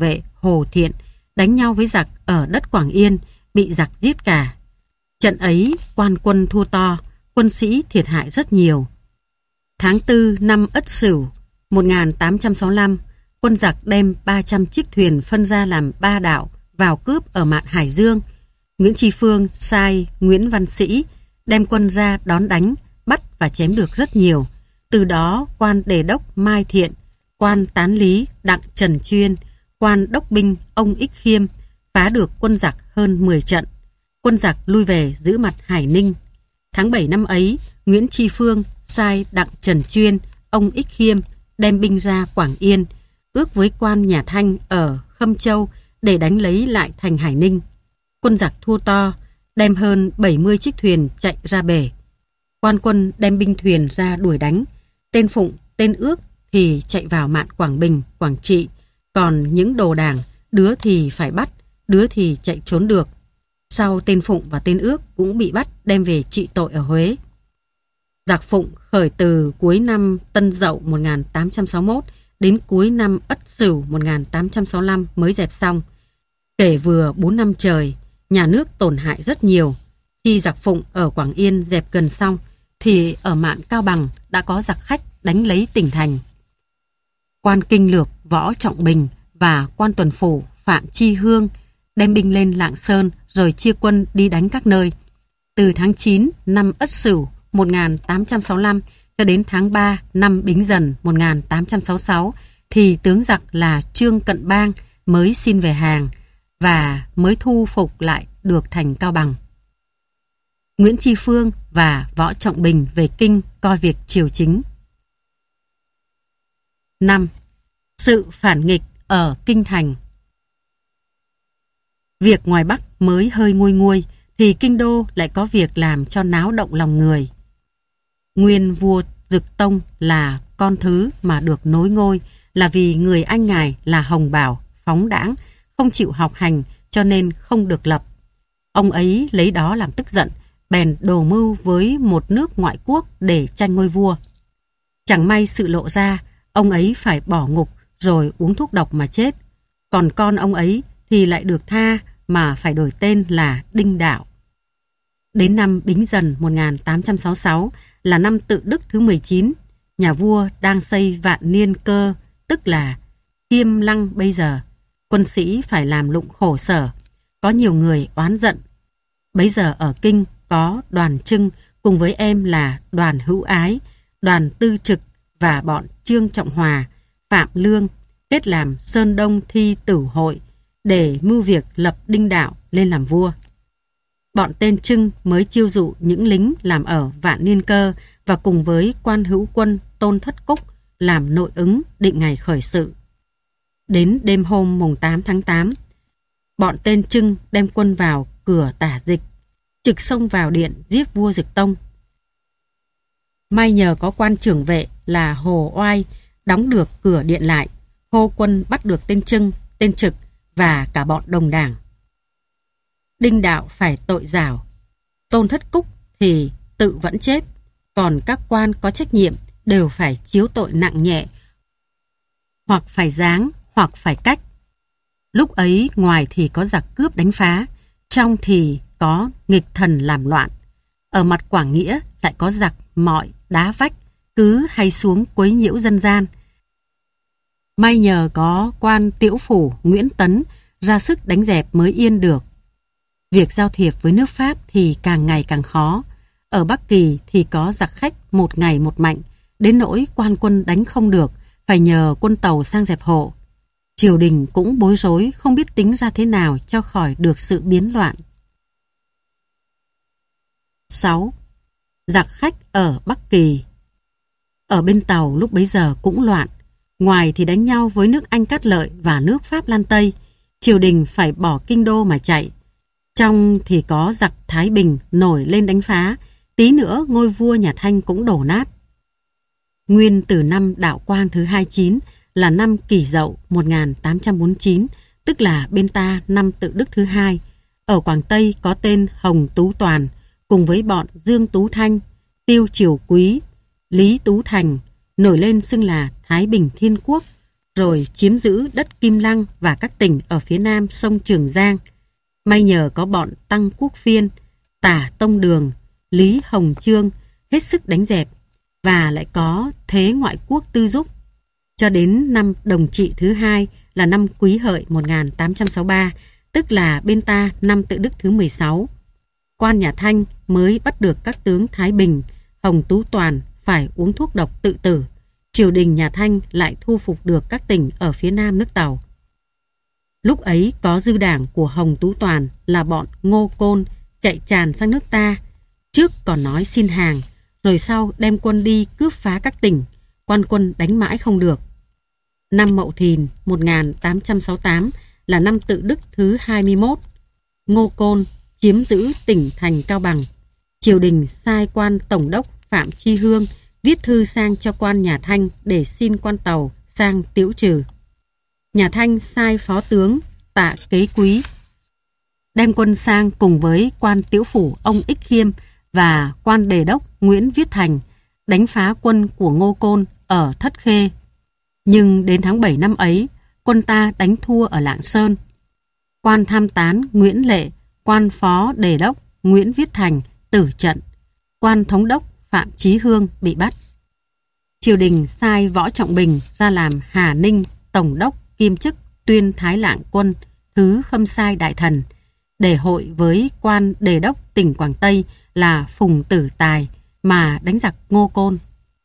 S1: Hồ Thiện đánh nhau với giặc ở đất Quảng Yên, bị giặc giết cả. Trận ấy quan quân thua to, quân sĩ thiệt hại rất nhiều. Tháng tư năm Ất Sửu một nghìn tám trăm sáu mươi lăm, quân giặc đem ba trăm chiếc thuyền phân ra làm ba đảo vào cướp ở mạn Hải Dương. Nguyễn Tri Phương sai Nguyễn Văn Sĩ đem quân ra đón đánh, bắt và chém được rất nhiều. Từ đó quan đề đốc Mai Thiện, quan tán lý Đặng Trần Chuyên, quan đốc binh ông Ích Khiêm phá được quân giặc hơn mười trận. Quân giặc lui về giữ mặt Hải Ninh. Tháng bảy năm ấy, Nguyễn Tri Phương sai Đặng Trần Chuyên, ông Ích Khiêm đem binh ra Quảng Yên, ước với quan nhà Thanh ở Khâm Châu để đánh lấy lại thành Hải Ninh. Quân giặc thua to, đem hơn bảy mươi chiếc thuyền chạy ra bể. Quan quân đem binh thuyền ra đuổi đánh. Tên Phụng, tên Ước thì chạy vào mạn Quảng Bình, Quảng Trị. Còn những đồ đảng, đứa thì phải bắt, đứa thì chạy trốn được. Sau tên Phụng và tên Ước cũng bị bắt đem về trị tội ở Huế. Giặc Phụng khởi từ cuối năm Tân Dậu một nghìn tám trăm sáu mươi mốt đến cuối năm Ất Sửu một nghìn tám trăm sáu mươi lăm mới dẹp xong. Kể vừa bốn năm trời, nhà nước tổn hại rất nhiều. Khi giặc Phụng ở Quảng Yên dẹp gần xong, thì ở mạn Cao Bằng đã có giặc Khách đánh lấy tỉnh thành. Quan kinh lược Võ Trọng Bình và quan tuần phủ Phạm Chi Hương đem binh lên Lạng Sơn rồi chia quân đi đánh các nơi. Từ tháng chín năm Ất Sửu một nghìn tám trăm sáu mươi lăm cho đến tháng ba năm Bính Dần một nghìn tám trăm sáu mươi sáu thì tướng giặc là Trương Cận Bang mới xin về hàng và mới thu phục lại được thành Cao Bằng. Nguyễn Tri Phương và Võ Trọng Bình về Kinh coi việc triều chính. năm. Sự phản nghịch ở Kinh Thành. Việc ngoài Bắc mới hơi nguôi nguôi thì Kinh Đô lại có việc làm cho náo động lòng người. Nguyên vua Dực Tông là con thứ mà được nối ngôi là vì người anh ngài là Hồng Bảo, phóng đãng, không chịu học hành cho nên không được lập. Ông ấy lấy đó làm tức giận, bèn đồ mưu với một nước ngoại quốc để tranh ngôi vua. Chẳng may sự lộ ra, ông ấy phải bỏ ngục rồi uống thuốc độc mà chết. Còn con ông ấy thì lại được tha mà phải đổi tên là Đinh Đạo. Đến năm Bính Dần một nghìn tám trăm sáu mươi sáu là năm tự Đức thứ mười chín, nhà vua đang xây Vạn Niên Cơ, tức là Kiêm Lăng bây giờ. Quân sĩ phải làm lụng khổ sở, có nhiều người oán giận. Bấy giờ ở Kinh có Đoàn Trưng cùng với em là Đoàn Hữu Ái, Đoàn Tư Trực và bọn Trương Trọng Hòa, Phạm Lương kết làm Sơn Đông Thi Tử Hội để mưu việc lập Đinh Đạo lên làm vua. Bọn tên Trưng mới chiêu dụ những lính làm ở Vạn Niên Cơ và cùng với quan hữu quân Tôn Thất Cúc làm nội ứng định ngày khởi sự. Đến đêm hôm mùng tám tháng tám, bọn tên Trưng đem quân vào cửa Tả Dịch, trực xông vào điện giết vua Dực Tông. May nhờ có quan trưởng vệ là Hồ Oai đóng được cửa điện lại, hô quân bắt được tên Trưng, tên Trực và cả bọn đồng đảng. Đinh Đạo phải tội giảo, Tôn Thất Cúc thì tự vẫn chết, còn các quan có trách nhiệm đều phải chiếu tội nặng nhẹ, hoặc phải giáng hoặc phải cách. Lúc ấy ngoài thì có giặc cướp đánh phá, trong thì có nghịch thần làm loạn. Ở mặt Quảng Nghĩa lại có giặc mọi đá vách cứ hay xuống quấy nhiễu dân gian. May nhờ có quan Tiễu Phủ Nguyễn Tấn ra sức đánh dẹp mới yên được. Việc giao thiệp với nước Pháp thì càng ngày càng khó. Ở Bắc Kỳ thì có giặc Khách một ngày một mạnh, đến nỗi quan quân đánh không được, phải nhờ quân tàu sang dẹp hộ. Triều đình cũng bối rối, không biết tính ra thế nào cho khỏi được sự biến loạn. sáu. Giặc Khách ở Bắc Kỳ. Ở bên Tàu lúc bấy giờ cũng loạn. Ngoài thì đánh nhau với nước Anh Cát Lợi và nước Pháp Lan Tây, triều đình phải bỏ Kinh Đô mà chạy. Trong thì có giặc Thái Bình nổi lên đánh phá, tí nữa ngôi vua nhà Thanh cũng đổ nát. Nguyên từ năm Đạo Quang thứ hai mươi chín là năm Kỷ Dậu một nghìn tám trăm bốn mươi chín, tức là bên ta năm tự Đức thứ hai. Ở Quảng Tây có tên Hồng Tú Toàn, cùng với bọn Dương Tú Thanh, Tiêu Triều Quý, Lý Tú Thành, nổi lên xưng là Thái Bình Thiên Quốc, rồi chiếm giữ đất Kim Lăng và các tỉnh ở phía nam sông Trường Giang. May nhờ có bọn Tăng Quốc Phiên, Tả Tông Đường, Lý Hồng Chương hết sức đánh dẹp, và lại có thế ngoại quốc tư giúp. Cho đến năm Đồng Trị thứ hai là năm Quý Hợi một nghìn tám trăm sáu mươi ba, tức là bên ta năm Tự Đức thứ mười sáu, quan nhà Thanh mới bắt được các tướng Thái Bình, Hồng Tú Toàn phải uống thuốc độc tự tử. Triều đình nhà Thanh lại thu phục được các tỉnh ở phía nam nước Tàu. Lúc ấy có dư đảng của Hồng Tú Toàn là bọn Ngô Côn chạy tràn sang nước ta, trước còn nói xin hàng, rồi sau đem quân đi cướp phá các tỉnh, quan quân đánh mãi không được. Năm Mậu Thìn một nghìn tám trăm sáu mươi tám là năm Tự Đức thứ hai mươi mốt, Ngô Côn chiếm giữ tỉnh thành Cao Bằng. Triều đình sai quan tổng đốc Phạm Chi Hương viết thư sang cho quan nhà Thanh để xin quan Tàu sang tiễu trừ. Nhà Thanh sai phó tướng Tạ Kế Quý đem quân sang cùng với quan tiễu phủ ông Ích Khiêm và quan đề đốc Nguyễn Viết Thành đánh phá quân của Ngô Côn ở Thất Khê. Nhưng đến tháng bảy năm ấy, quân ta đánh thua ở Lạng Sơn. Quan tham tán Nguyễn Lệ, quan phó đề đốc Nguyễn Viết Thành tử trận, quan thống đốc Phạm Chí Hương bị bắt. Triều đình sai Võ Trọng Bình ra làm Hà Ninh tổng đốc kiêm chức Tuyên Thái Lạng quân thứ khâm sai đại thần, để hội với quan đề đốc tỉnh Quảng Tây là Phùng Tử Tài mà đánh giặc Ngô Côn.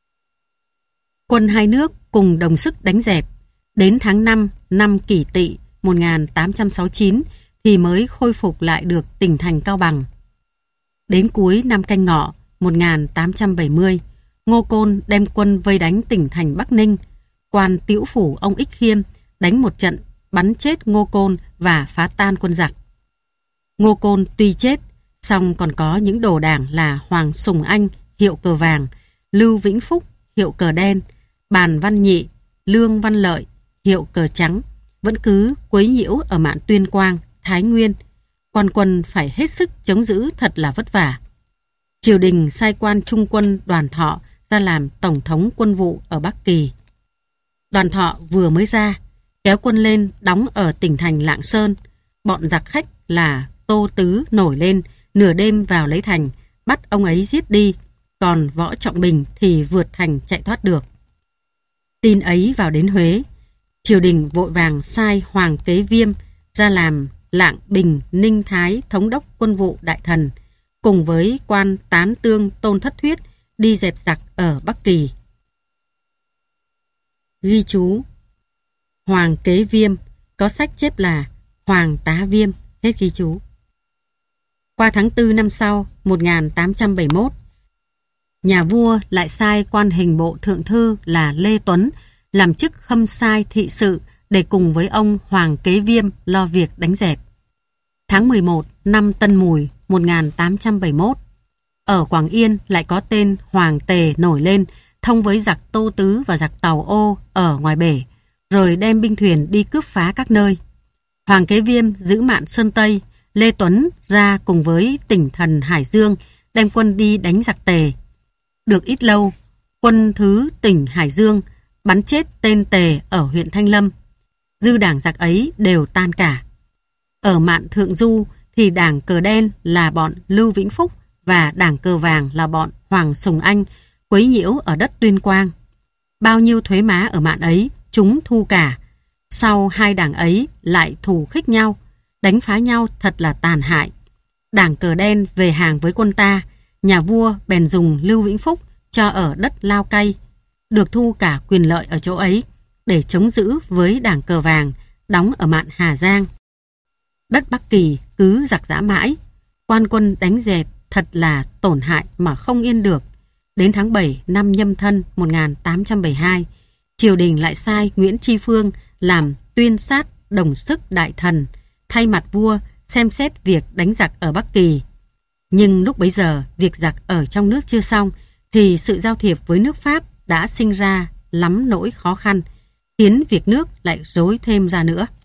S1: Quân hai nước cùng đồng sức đánh dẹp. Đến tháng năm năm Kỷ Tỵ một nghìn tám trăm sáu mươi chín thì mới khôi phục lại được tỉnh thành Cao Bằng. Đến cuối năm Canh Ngọ một nghìn tám trăm bảy mươi, Ngô Côn đem quân vây đánh tỉnh thành Bắc Ninh. Quan tiễu phủ ông Ích Khiêm đánh một trận, bắn chết Ngô Côn và phá tan quân giặc. Ngô Côn tuy chết, song còn có những đồ đảng là Hoàng Sùng Anh hiệu cờ vàng, Lưu Vĩnh Phúc hiệu cờ đen, Bàn Văn Nhị, Lương Văn Lợi hiệu cờ trắng vẫn cứ quấy nhiễu ở mạn Tuyên Quang, Thái Nguyên. Quan quân phải hết sức chống giữ thật là vất vả. Triều đình sai quan trung quân Đoàn Thọ ra làm tổng thống quân vụ ở Bắc Kỳ. Đoàn Thọ vừa mới ra, kéo quân lên đóng ở tỉnh thành Lạng Sơn. Bọn giặc khách là Tô Tứ nổi lên, nửa đêm vào lấy thành, bắt ông ấy giết đi, còn Võ Trọng Bình thì vượt thành chạy thoát được. Tin ấy vào đến Huế, triều đình vội vàng sai Hoàng Kế Viêm ra làm Lạng Bình Ninh Thái thống đốc quân vụ đại thần, cùng với quan tán tương Tôn Thất Thuyết đi dẹp giặc ở Bắc Kỳ. Ghi chú: Hoàng Kế Viêm, có sách chép là Hoàng Tá Viêm, hết ghi chú. Qua tháng tư năm sau, một nghìn tám trăm bảy mươi mốt, nhà vua lại sai quan hình bộ thượng thư là Lê Tuấn làm chức khâm sai thị sự để cùng với ông Hoàng Kế Viêm lo việc đánh dẹp. Tháng mười một năm Tân Mùi một nghìn tám trăm bảy mươi mốt, ở Quảng Yên lại có tên Hoàng Tề nổi lên, thông với giặc Tô Tứ và giặc Tàu Ô ở ngoài bể, rồi đem binh thuyền đi cướp phá các nơi. Hoàng Kế Viêm giữ mạn Sơn Tây, Lê Tuấn ra cùng với tỉnh thần Hải Dương đem quân đi đánh giặc Tề. Được ít lâu, quân thứ tỉnh Hải Dương bắn chết tên Tề ở huyện Thanh Lâm. Dư đảng giặc ấy đều tan cả. Ở mạn Thượng Du thì đảng cờ đen là bọn Lưu Vĩnh Phúc và đảng cờ vàng là bọn Hoàng Sùng Anh quấy nhiễu ở đất Tuyên Quang. Bao nhiêu thuế má ở mạn ấy chúng thu cả. Sau hai đảng ấy lại thù khích nhau, đánh phá nhau thật là tàn hại. Đảng cờ đen về hàng với quân ta, nhà vua bèn dùng Lưu Vĩnh Phúc cho ở đất Lao Cay, được thu cả quyền lợi ở chỗ ấy, để chống giữ với đảng cờ vàng đóng ở mạn Hà Giang. Đất Bắc Kỳ cứ giặc giã mãi, quan quân đánh dẹp thật là tổn hại mà không yên được. Đến tháng bảy năm Nhâm Thân một nghìn tám trăm bảy mươi hai, triều đình lại sai Nguyễn Tri Phương làm tuyên sát đồng sức đại thần, thay mặt vua xem xét việc đánh giặc ở Bắc Kỳ. Nhưng lúc bấy giờ việc giặc ở trong nước chưa xong thì sự giao thiệp với nước Pháp đã sinh ra lắm nỗi khó khăn, khiến việc nước lại rối thêm ra nữa.